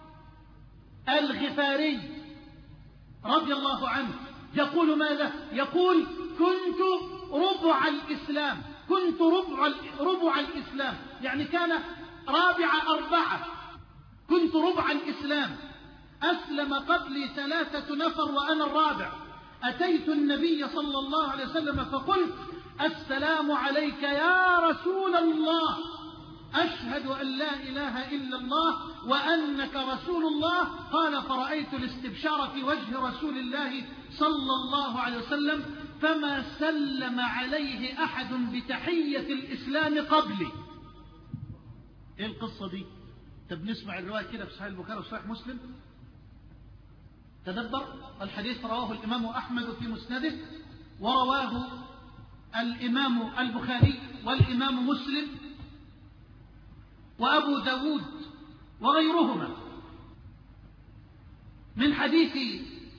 الغفاري رضي الله عنه، يقول ماذا؟ يقول كنت ربع الإسلام، كنت ربع, ربع الإسلام، يعني كان رابع أربعة، كنت ربع الإسلام، أسلم قبلي ثلاثة نفر وأنا الرابع، أتيت النبي صلى الله عليه وسلم فقلت السلام عليك يا رسول الله، أشهد أن لا إله إلا الله وأنك رسول الله. قال فرأيت الاستبشار في وجه رسول الله صلى الله عليه وسلم فما سلم عليه أحد بتحية الإسلام قبلي. إيه القصة دي؟ طب نسمع الرواية كده في صحيح البخاري وصحيح مسلم. تدبر الحديث، رواه الإمام أحمد في مسنده، ورواه الإمام البخاري والإمام مسلم وأبو داود وغيرهما من حديث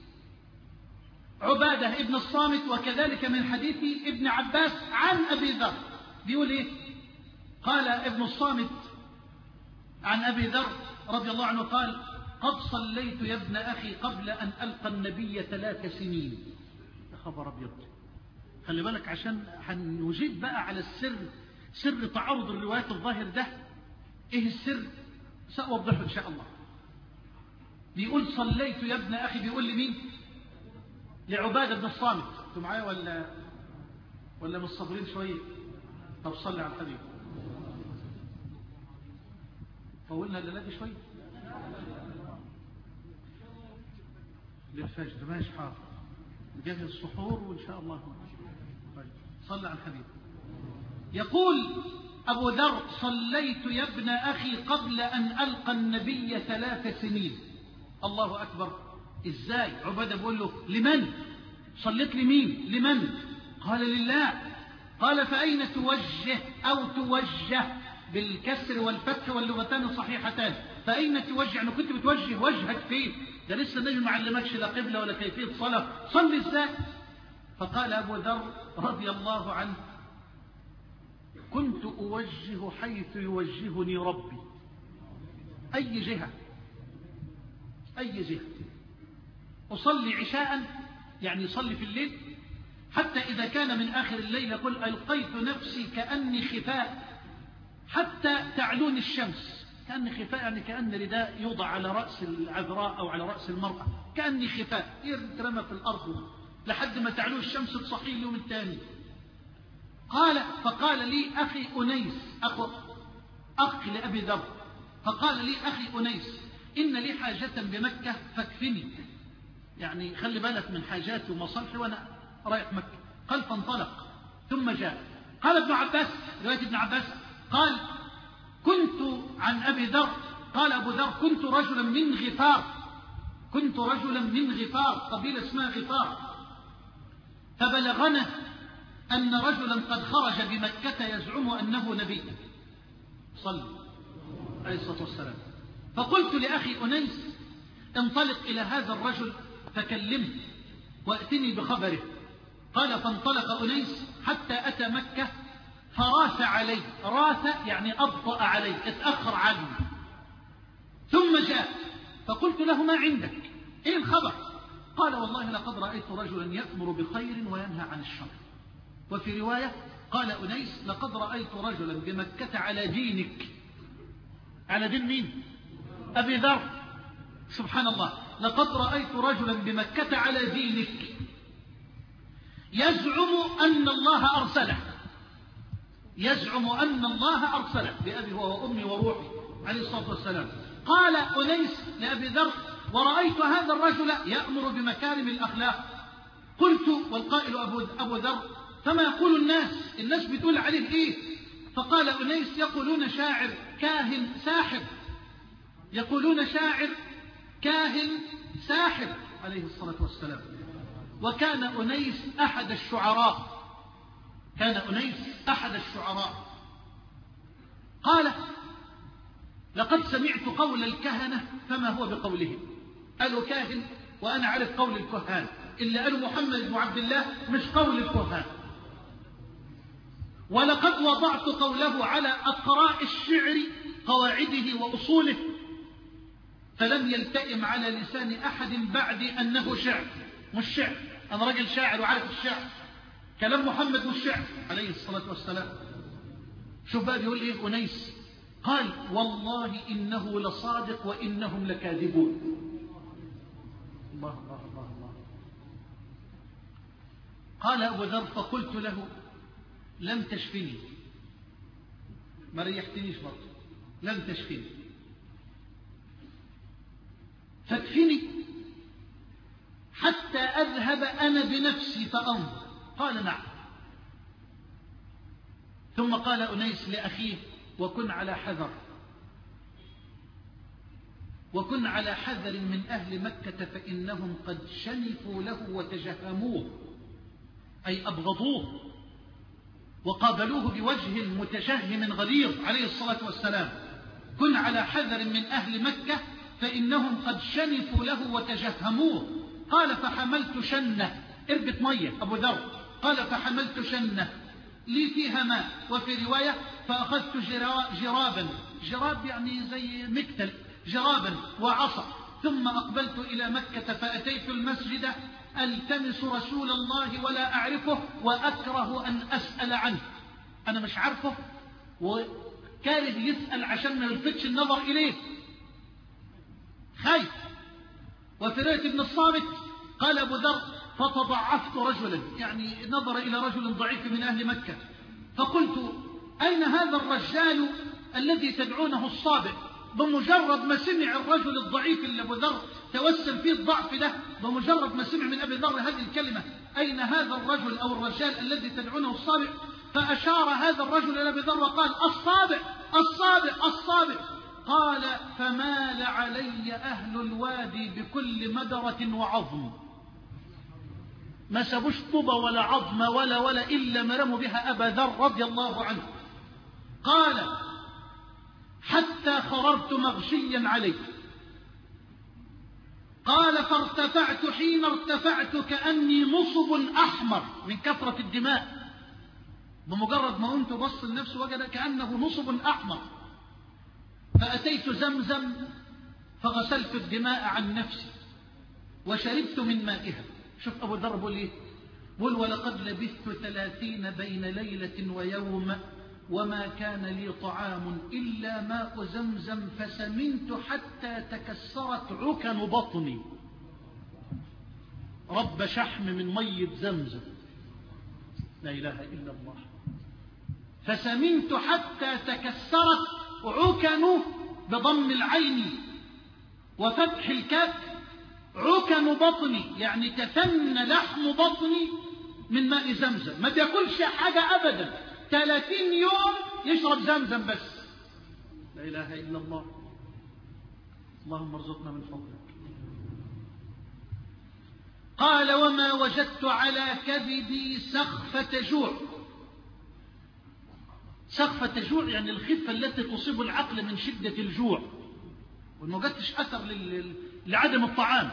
عبادة ابن الصامت، وكذلك من حديث ابن عباس عن أبي ذر. بيقول إيه؟ قال ابن الصامت عن أبي ذر رضي الله عنه قال قد صليت يا ابن أخي قبل أن ألقى النبي ثلاث سنين. يا خبر أبيض، خلي بالك عشان هنجيب بقى على السر، سر تعارض الروايات الظاهر ده. إيه السر؟ سأوضحه إن شاء الله. بيقول صليت يا ابن أخي، بيقول لمين؟ لعبادة بن الصامت. أنتوا معايا ولا ولا مش صابرين شوية؟ طب صلي على الحبيب. طولنا الليلة دي شوية للفجر. ماشي حاضر، نجهز السحور وإن شاء الله. طيب صلي على الحبيب. يقول أبو ذر صليت يا ابن أخي قبل أن ألقى النبي ثلاث سنين. الله أكبر. إزاي؟ عبادة بيقول له لمن؟ صليت لمين؟ لمن؟ قال لله. قال فأين توجه أو توجه بالكسر والفتح واللغتان صحيحتان. فأين توجه؟ أنا كنت بتوجه وجهك فين؟ ده لسه النبي ما علمكش لا قبلة ولا كيفية صلاة، صلي ازاي؟ فقال أبو ذر رضي الله عنه كنت أوجه حيث يوجهني ربي. أي جهة؟ أي جهة؟ أصلي عشاء، يعني صلي في الليل، حتى إذا كان من آخر الليل يقول ألقيت نفسي كأني خفاء حتى تعلوني الشمس. كأني خفاء يعني كأن رداء يوضع على رأس العذراء أو على رأس المرأة، كأني خفاء يترمى في الأرض لحد ما تعلو الشمس تصحي اليوم الثاني. قال فقال لي أخي أنيس، أخ أخ لأبي ذر، فقال لي أخي أنيس إن لي حاجة بمكة فاكفني، يعني خلي بالك من حاجاتي ومصالحي وأنا رايح مكة. قال فانطلق ثم جاء. قال ابن عباس، رواية ابن عباس، قال كنت عن أبي ذر، قال أبو ذر كنت رجلا من غفار، كنت رجلا من غفار، قبيلة اسمها غفار، فبلغنا أن رجلا قد خرج بمكة يزعم أنه نبي صلى عليه الصلاة والسلام. فقلت لأخي أنيس انطلق إلى هذا الرجل فكلمه وأتني بخبره. قال فانطلق أنيس حتى أتى مكة فراث علي، راث يعني أبطأ علي، اتأخر عني. ثم جاء فقلت له ما عندك؟ إيه الخبر؟ قال والله لقد رأيت رجلا يأمر بخير وينهى عن الشر. وفي رواية قال أنيس لقد رأيت رجلا بمكة على دينك. على دين مين؟ أبي ذر. سبحان الله، لقد رأيت رجلا بمكة على دينك يزعم أن الله أرسله، يزعم أن الله أرسله بأبي هو وأمي وروحي عليه الصلاة والسلام. قال أنيس لأبي ذر ورأيت هذا الرجل يأمر بمكارم الأخلاق. قلت والقائل أبو, أبو ذر فما يقول الناس؟ الناس بتقول عليه إيه؟ فقال أنيس يقولون شاعر كاهن ساحر، يقولون شاعر كاهن ساحر عليه الصلاة والسلام. وكان أنيس أحد الشعراء، كان أنيس أحد الشعراء. قال لقد سمعت قول الكهنة فما هو بقولهم. قالوا كاهن وأنا عارف قول الكهان، إلا قالوا محمد بن عبد الله مش قول الكهان. ولقد وضعت قوله على أقراء الشعر قواعده وأصوله، فلم يلتئم على لسان أحد بعد أنه شعر. مش شعر، أنا راجل شاعر وعارف الشعر، كلام محمد مش شعر عليه الصلاة والسلام. شوف بقى بيقول إيه أنيس، قال والله إنه لصادق وإنهم لكاذبون. الله الله الله الله. قال أبو ذر فقلت له لم تشفني، ما ريحتنيش برضه، لم تشفني فاكفني حتى أذهب أنا بنفسي فأنظر. قال نعم. ثم قال أنيس لأخيه وكن على حذر، وكن على حذر من أهل مكة فإنهم قد شنفوا له وتجهموه، أي أبغضوه وقابلوه بوجه متجهم غليظ عليه الصلاة والسلام. كن على حذر من أهل مكة فإنهم قد شنفوا له وتجهموه. قال فحملت شنة، اربط مية أبو ذر، قال فحملت شنة لي فيها ماء، وفي رواية فأخذت جرابا، جراب يعني زي مكتل، جرابا وعصا، ثم أقبلت إلى مكة فأتيت المسجد ألتمس رسول الله ولا أعرفه وأكره أن أسأل عنه. أنا مش عارفه وكاره يسأل عشان ما يلفتش النظر إليه، خايف. وفي رواية ابن الصامت قال أبو ذر فتضعفت رجلا، يعني نظر إلى رجل ضعيف من أهل مكة، فقلت أين هذا الرجال الذي تدعونه الصابئ؟ بمجرد ما سمع الرجل الضعيف اللي أبو ذر توسم فيه الضعف ده، بمجرد ما سمع من أبي ذر هذه الكلمة أين هذا الرجل أو الرجال الذي تدعونه الصابئ، فأشار هذا الرجل إلى أبي ذر وقال الصابئ الصابئ الصابئ. قال فمال علي أهل الوادي بكل مدرة وعظم، ما سابوش طوبة ولا عظم ولا ولا إلا مرموا بها أبا ذر رضي الله عنه. قال حتى خررت مغشيا عليه. قال فارتفعت، حين ارتفعت كأني نصب أحمر من كثرة الدماء، بمجرد ما قمت بص لنفسه وجد كأنه نصب أحمر. فأتيت زمزم فغسلت الدماء عن نفسي وشربت من مائها. شوف أبو ذر بيقول إيه؟ بيقول ولقد لبثت ثلاثين بين ليلة ويوم وما كان لي طعام إلا ماء زمزم فسمنت حتى تكسرت عكن بطني. رب شحم من مية زمزم، لا إله إلا الله. فسمنت حتى تكسرت عكن بضم العين وفتح الكاف عكن بطني، يعني تثنى لحم بطني من ماء زمزم. ما بياكلش حاجة أبدا، ثلاثين يوم يشرب زمزم بس. لا إله إلا الله. اللهم ارزقنا من فضلك. قال وما وجدت على كبدي سخفة جوع. سخفة جوع يعني الخفة التي تصيب العقل من شدة الجوع، وما وجدتش أثر لعدم الطعام.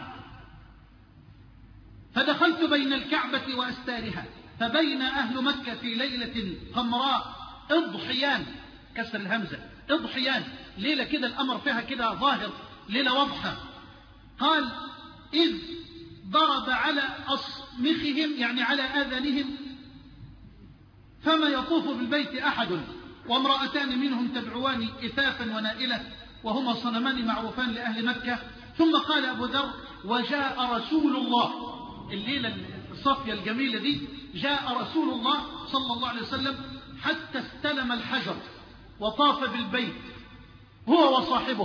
فدخلت بين الكعبة وأستارها، فبين أهل مكة في ليلة قمراء اضحيان، كسر الهمزة، اضحيان، ليلة كده الأمر فيها كده ظاهر، ليلة واضحة. قال إذ ضرب على أصمخهم، يعني على آذانهم، فما يطوف بالبيت أحد وامرأتان منهم تدعوان إثافا ونائلة، وهما صنمان معروفان لأهل مكة. ثم قال أبو ذر وجاء رسول الله، الليلة الصافية الجميلة دي، جاء رسول الله صلى الله عليه وسلم حتى استلم الحجر وطاف بالبيت هو وصاحبه.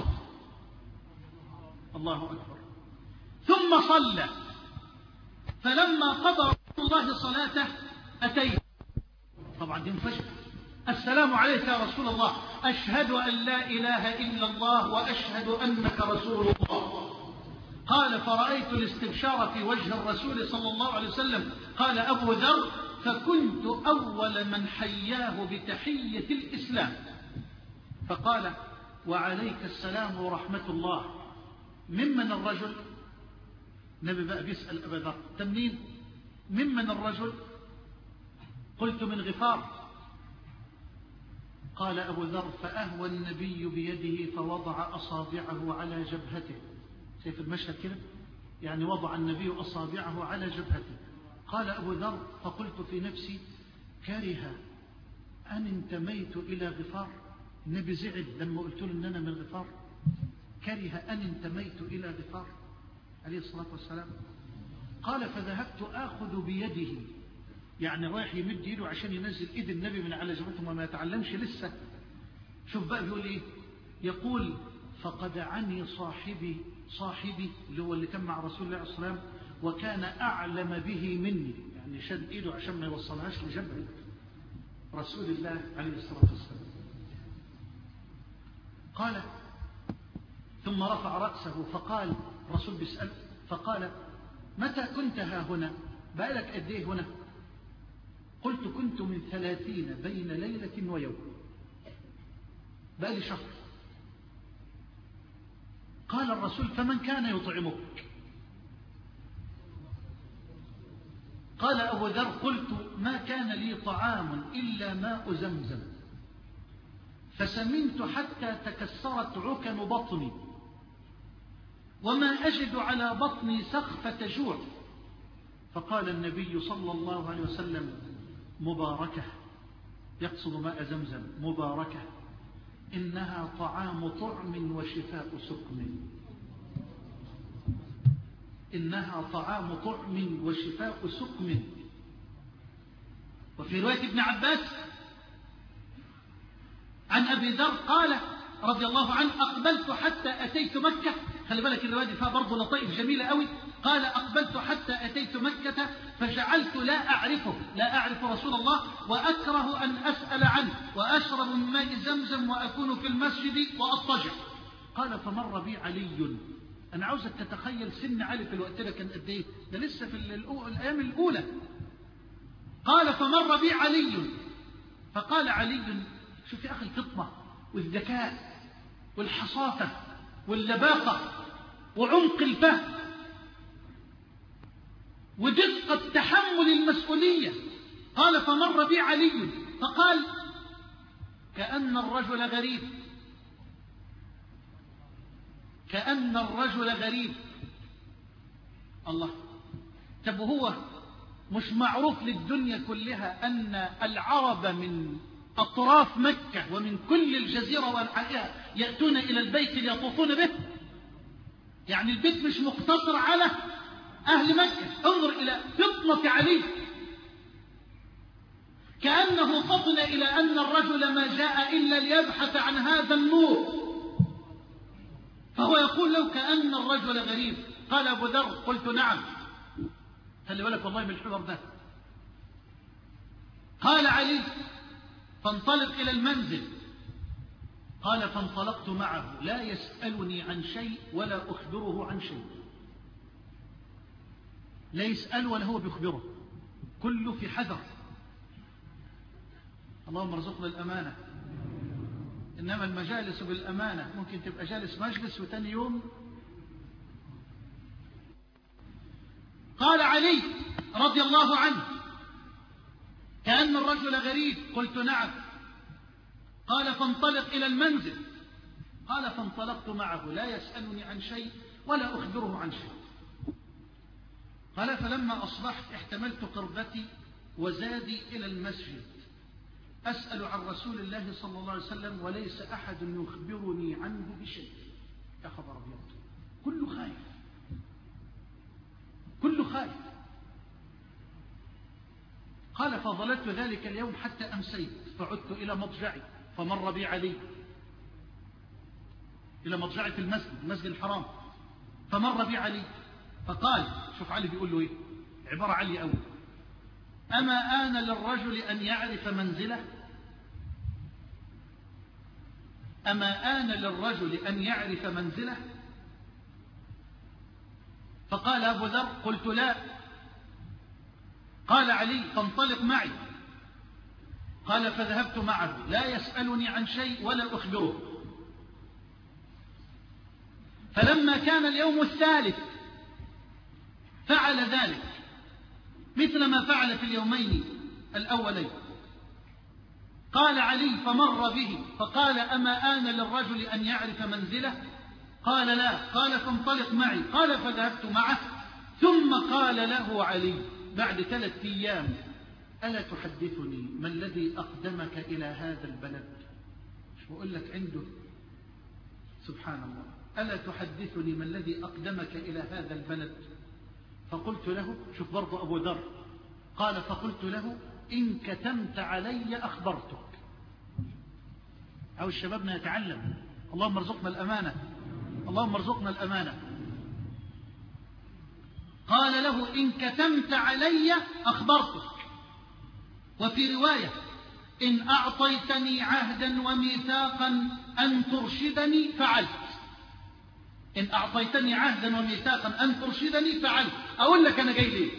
الله أكبر. ثم صلى، فلما قضى رسول الله صلاته أتيت، طبعا دي مفاجأة، السلام عليك يا رسول الله، أشهد أن لا إله إلا الله وأشهد أنك رسول الله. قال فرأيت الاستبشار في وجه الرسول صلى الله عليه وسلم. قال أبو ذر فكنت أول من حياه بتحية الإسلام. فقال وعليك السلام ورحمة الله. ممن الرجل؟ نبي بقى بيسأل أبا ذر تمنين ممن الرجل؟ قلت من غفار. قال أبو ذر: فأهوى النبي بيده فوضع أصابعه على جبهته. شايف المشهد كده؟ يعني وضع النبي أصابعه على جبهته. قال أبو ذر: فقلت في نفسي: كره أن انتميت إلى غفار. النبي زعل لما قلت له أن أنا من غفار، كره أن انتميت إلى غفار عليه الصلاة والسلام. قال: فذهبت آخذ بيده، يعني رايح يمد يده عشان ينزل إيد النبي من على جبهته وما يتعلمش لسه. شوف بقى بيقول إيه؟ يقول: فقدعني صاحبي صاحبي اللي هو اللي كان مع رسول الله عليه الصلاة والسلام وكان أعلم به مني، يعني شد إيده عشان ما يوصلهاش لجبهة رسول الله عليه الصلاة والسلام. قال: ثم رفع رأسه فقال، الرسول بيسأل، فقال: متى كنت ها هنا؟ بقالك قد ايه هنا؟ قلت: كنت من ثلاثين بين ليلة ويوم، بقالي شهر. قال الرسول: فمن كان يطعمك؟ قال أبو ذر: قلت: ما كان لي طعام إلا ماء زمزم، فسمنت حتى تكسرت عكن بطني، وما أجد على بطني سخفة جوع. فقال النبي صلى الله عليه وسلم: مباركة، يقصد ماء زمزم، مباركة، إنها طعام طعم وشفاء سقم. إنها طعام طعم وشفاء سقم. وفي رواية ابن عباس عن أبي ذر قال رضي الله عنه: أقبلت حتى أتيت مكة. خلي بالك الرواية دي فيها برضه لطائف جميلة قوي. قال: أقبلت حتى أتيت مكة فجعلت لا أعرفه، لا أعرف رسول الله، وأكره أن أسأل عنه، وأشرب من ماء زمزم وأكون في المسجد وأضطجع. قال: فمر بي علي. أنا عاوزك تتخيل سن علي في الوقت ده كان قد إيه؟ ده لسه في الأيام الأولى. قال: فمر بي علي فقال علي: شوف يا أخي الفطنة والذكاء والحصافة واللباقة وعمق الفهم ودقة تحمل المسؤولية. قال: فمر بي علي فقال: كأن الرجل غريب، كأن الرجل غريب. الله، طب وهو مش معروف للدنيا كلها أن العرب من أطراف مكة ومن كل الجزيرة وأنحائها يأتون إلى البيت ليطوفون به؟ يعني البيت مش مقتصر على أهل مكة. انظر إلى فطنة علي، كأنه فطن إلى أن الرجل ما جاء إلا ليبحث عن هذا النور، فهو يقول له: كأن الرجل غريب. قال أبو ذر: قلت: نعم. خلي بالك والله من الحوار ده. قال علي: فانطلق إلى المنزل. قال: فانطلقت معه لا يسألني عن شيء ولا أخبره عن شيء. لا يسأل ولا هو بيخبره، كله في حذر. اللهم ارزقنا الأمانة. إنما المجالس بالأمانة، ممكن تبقى جالس مجلس وتاني يوم. قال علي رضي الله عنه: كأن الرجل غريب. قلت: نعم. قال: فانطلق إلى المنزل. قال: فانطلقت معه لا يسألني عن شيء ولا أخبره عن شيء. قال: فلما أصبحت احتملت قربتي وزادي إلى المسجد أسأل عن رسول الله صلى الله عليه وسلم وليس أحد يخبرني عنه بشيء. يا خبر أبيض، كله خايف، كله خايف. قال: فظللت ذلك اليوم حتى أمسيت، فعدت إلى مضجعي، فمر بي علي إلى مضجعي في المسجد، المسجد الحرام. فمر بي علي فقال، شوف علي بيقول له إيه، عبارة عالية أوي: أما آن للرجل أن يعرف منزله؟ أما آن للرجل أن يعرف منزله؟ فقال أبو ذر: قلت: لا. قال علي: فانطلق معي. قال: فذهبت معه لا يسألني عن شيء ولا أخبره. فلما كان اليوم الثالث فعل ذلك مثل ما فعل في اليومين الأولين. قال علي فمر به فقال أما آن للرجل أن يعرف منزله؟ قال لا. قال فانطلق معي. قال فذهبت معه. ثم قال له علي بعد ثلاثة أيام ألا تحدثني ما الذي أقدمك إلى هذا البلد؟ شو بقول لك عنده سبحان الله، ألا تحدثني ما الذي أقدمك إلى هذا البلد؟ فقلت له، شوف برضو أبو ذر قال فقلت له إن كتمت علي أخبرتك. أو الشبابنا يتعلم. اللهم ارزقنا الأمانة، اللهم ارزقنا الأمانة. قال له إن كتمت علي أخبرتك. وفي رواية إن أعطيتني عهدا وميثاقا أن ترشدني فعلت. إن أعطيتني عهدا وميثاقا أن ترشدني فعلت. أقول لك أنا جاي ليه؟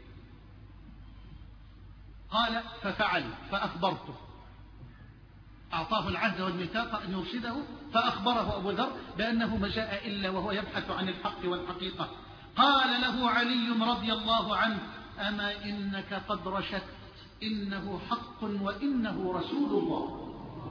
قال ففعل فأخبرته. أعطاه العهد والميثاق أن يرشده، فأخبره أبو ذر بأنه ما جاء إلا وهو يبحث عن الحق والحقيقة. قال له علي رضي الله عنه أما إنك قد رشدت، إنه حق وإنه رسول الله.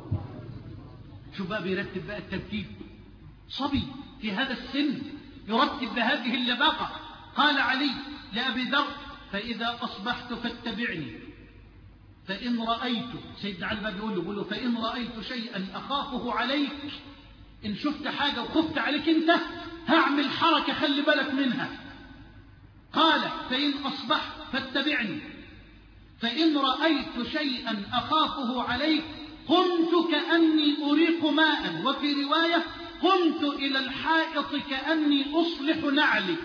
شباب يرتب بقى الترتيب، صبي في هذا السن يرتب بهذه اللباقة. قال علي لأبي ذر فإذا أصبحت فاتبعني، فإن رأيت، سيدنا علي بيقول له, بيقول له فإن رأيت شيئا أخافه عليك، إن شفت حاجة وخفت عليك أنت هعمل حركة خلي بالك منها. قال فإن أصبحت فاتبعني، فإن رأيت شيئا أخافه عليك قمت كأني أريق ماء، وفي رواية قمت إلى الحائط كأني أصلح نعلي.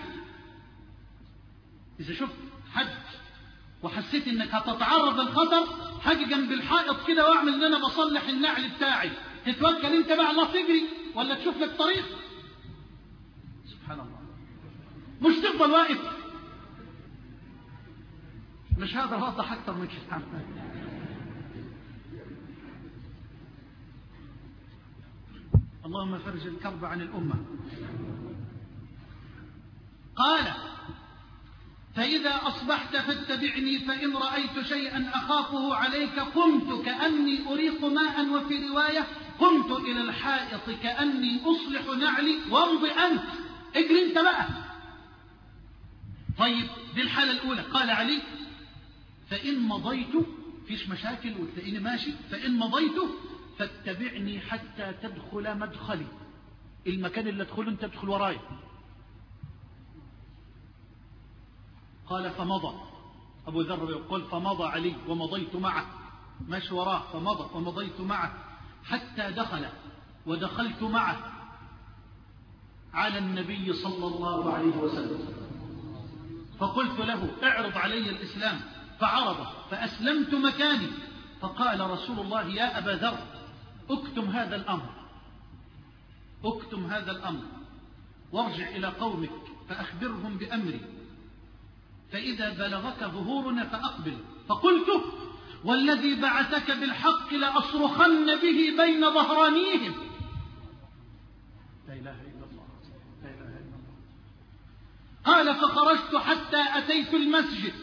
إذا شفت حد وحسيت انك هتتعرض للخطر حاجة جنب الحائط كده واعمل ان انا بصلح النعل بتاعي، تتوكل انت بقى الله تجري ولا تشوف لك طريق؟ سبحان الله. مش تفضل واقف. مش هقدر اوضح اكتر من كده. اللهم فرج الكرب عن الامه. قال فإذا أصبحت فاتبعني، فإن رأيت شيئا أخافه عليك قمت كأني أريق ماء، وفي رواية قمت إلى الحائط كأني أصلح نعلي وامضي أنت، اجري انت بقى. طيب دي الحالة الأولى. قال علي فإن مضيت، فيش مشاكل وتلاقيني ماشي، فإن مضيت فاتبعني حتى تدخل مدخلي، المكان اللي ادخله انت تدخل وراي. قال فمضى أبو ذر يقول فمضى علي ومضيت معه، ماشي وراه، فمضى ومضيت معه حتى دخل ودخلت معه على النبي صلى الله عليه وسلم، فقلت له اعرض علي الإسلام، فعرض فأسلمت مكاني. فقال رسول الله يا أبا ذر اكتم هذا الأمر، اكتم هذا الأمر وارجع إلى قومك فأخبرهم بأمري، فإذا بلغك ظهورنا فأقبل. فقلت والذي بعثك بالحق لأصرخن به بين ظهرانيهم. لا إله إلا الله، لا إله إلا الله. قال فخرجت حتى أتيت المسجد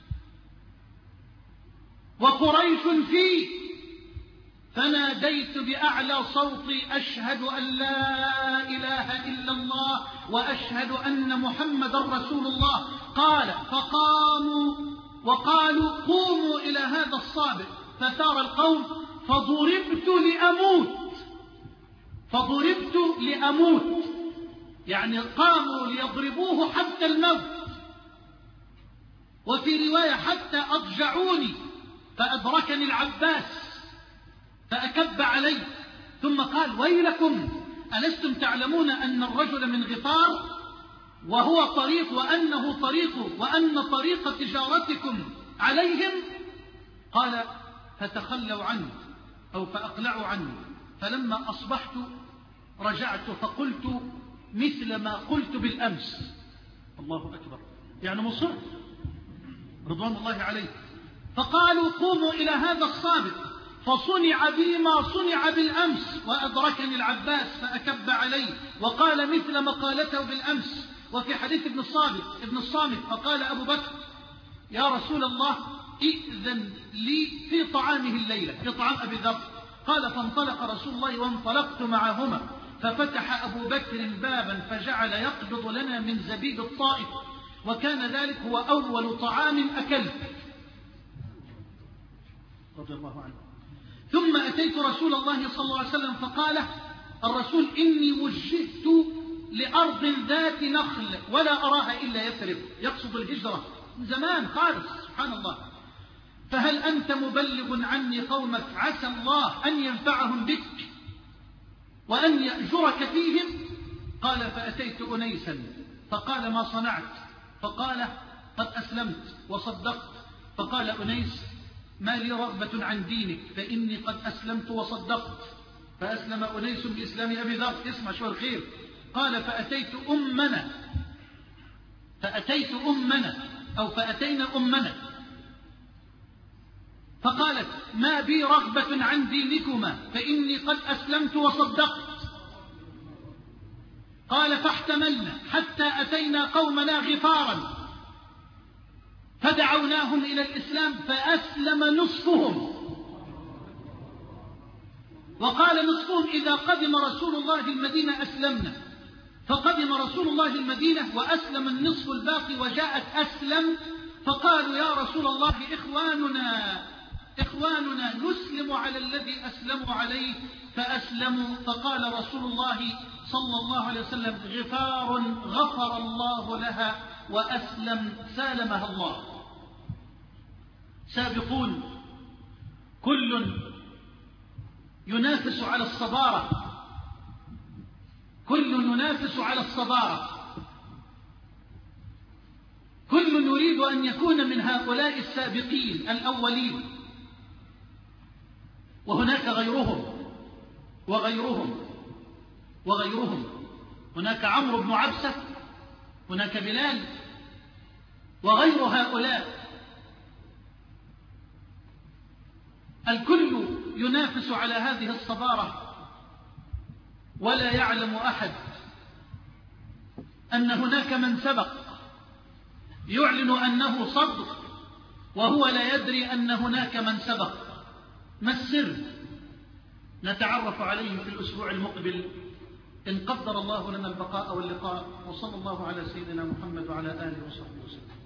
وقريش فيه، فناديت بأعلى صوتي أشهد أن لا إله إلا الله وأشهد أن محمد رسول الله. قال فقاموا وقالوا قوموا إلى هذا الصابئ، فثار القوم فضربت لأموت، فضربت لأموت، يعني قاموا ليضربوه حتى الموت. وفي رواية حتى أضجعوني، فأدركني العباس فأكب علي، ثم قال ويلكم ألستم تعلمون أن الرجل من غفار وهو طريق وأنه طريق وأن طريق تجارتكم عليهم؟ قال فتخلوا عني أو فأقلعوا عني. فلما أصبحت رجعت فقلت مثل ما قلت بالأمس. الله أكبر، يعني مصر رضوان الله عليه. فقالوا قوموا إلى هذا الصابئ، فصنع بي ما صنع بالأمس، وأدركني العباس فأكب علي وقال مثل ما قالته بالأمس. وفي حديث ابن الصامت ابن الصامت فقال أبو بكر يا رسول الله ائذن لي في طعامه الليلة، في طعام أبي ذر. قال فانطلق رسول الله وانطلقت معهما، ففتح أبو بكر بابا فجعل يقبض لنا من زبيب الطائف، وكان ذلك هو أول طعام أكلت رضي الله عنه. ثم أتيت رسول الله صلى الله عليه وسلم فقال الرسول إني وجهت لأرض ذات نخل ولا أراها إلا يثرب، يقصد الهجرة من زمان خالص سبحان الله. فهل أنت مبلغ عني قومك عسى الله أن ينفعهم بك وأن يأجرك فيهم؟ قال فأتيت أنيسا فقال ما صنعت؟ فقال قد أسلمت وصدقت. فقال أنيس ما لي رغبة عن دينك فإني قد أسلمت وصدقت. فأسلم أنيس بإسلام أبي ذر، اسمع شو الخير. قال فأتيت أمنا فأتيت أمنا أو فأتينا أمنا فقالت ما بي رغبة عن دينكما فإني قد أسلمت وصدقت. قال فاحتملنا حتى أتينا قومنا غفارا فدعوناهم إلى الإسلام فأسلم نصفهم، وقال نصفهم إذا قدم رسول الله المدينة أسلمنا. فقدم رسول الله المدينة وأسلم النصف الباقي وجاءت أسلم، فقالوا يا رسول الله إخواننا إخواننا نسلم على الذي أسلموا عليه، فأسلموا. فقال رسول الله صلى الله عليه وسلم غفار غفر الله لها وأسلم سالمها الله. سابقون كل ينافس على الصبارة، كل ينافس على الصبارة، كل يريد أن يكون من هؤلاء السابقين الأولين، وهناك غيرهم وغيرهم وغيرهم. هناك عمرو بن عبسة، هناك بلال، وغير هؤلاء. الكل ينافس على هذه الصبارة، ولا يعلم أحد أن هناك من سبق يعلن أنه صدق وهو لا يدري أن هناك من سبق. ما السر؟ نتعرف عليه في الأسبوع المقبل إن قدر الله لنا البقاء واللقاء. وصلى الله على سيدنا محمد وعلى آله وصحبه وسلم.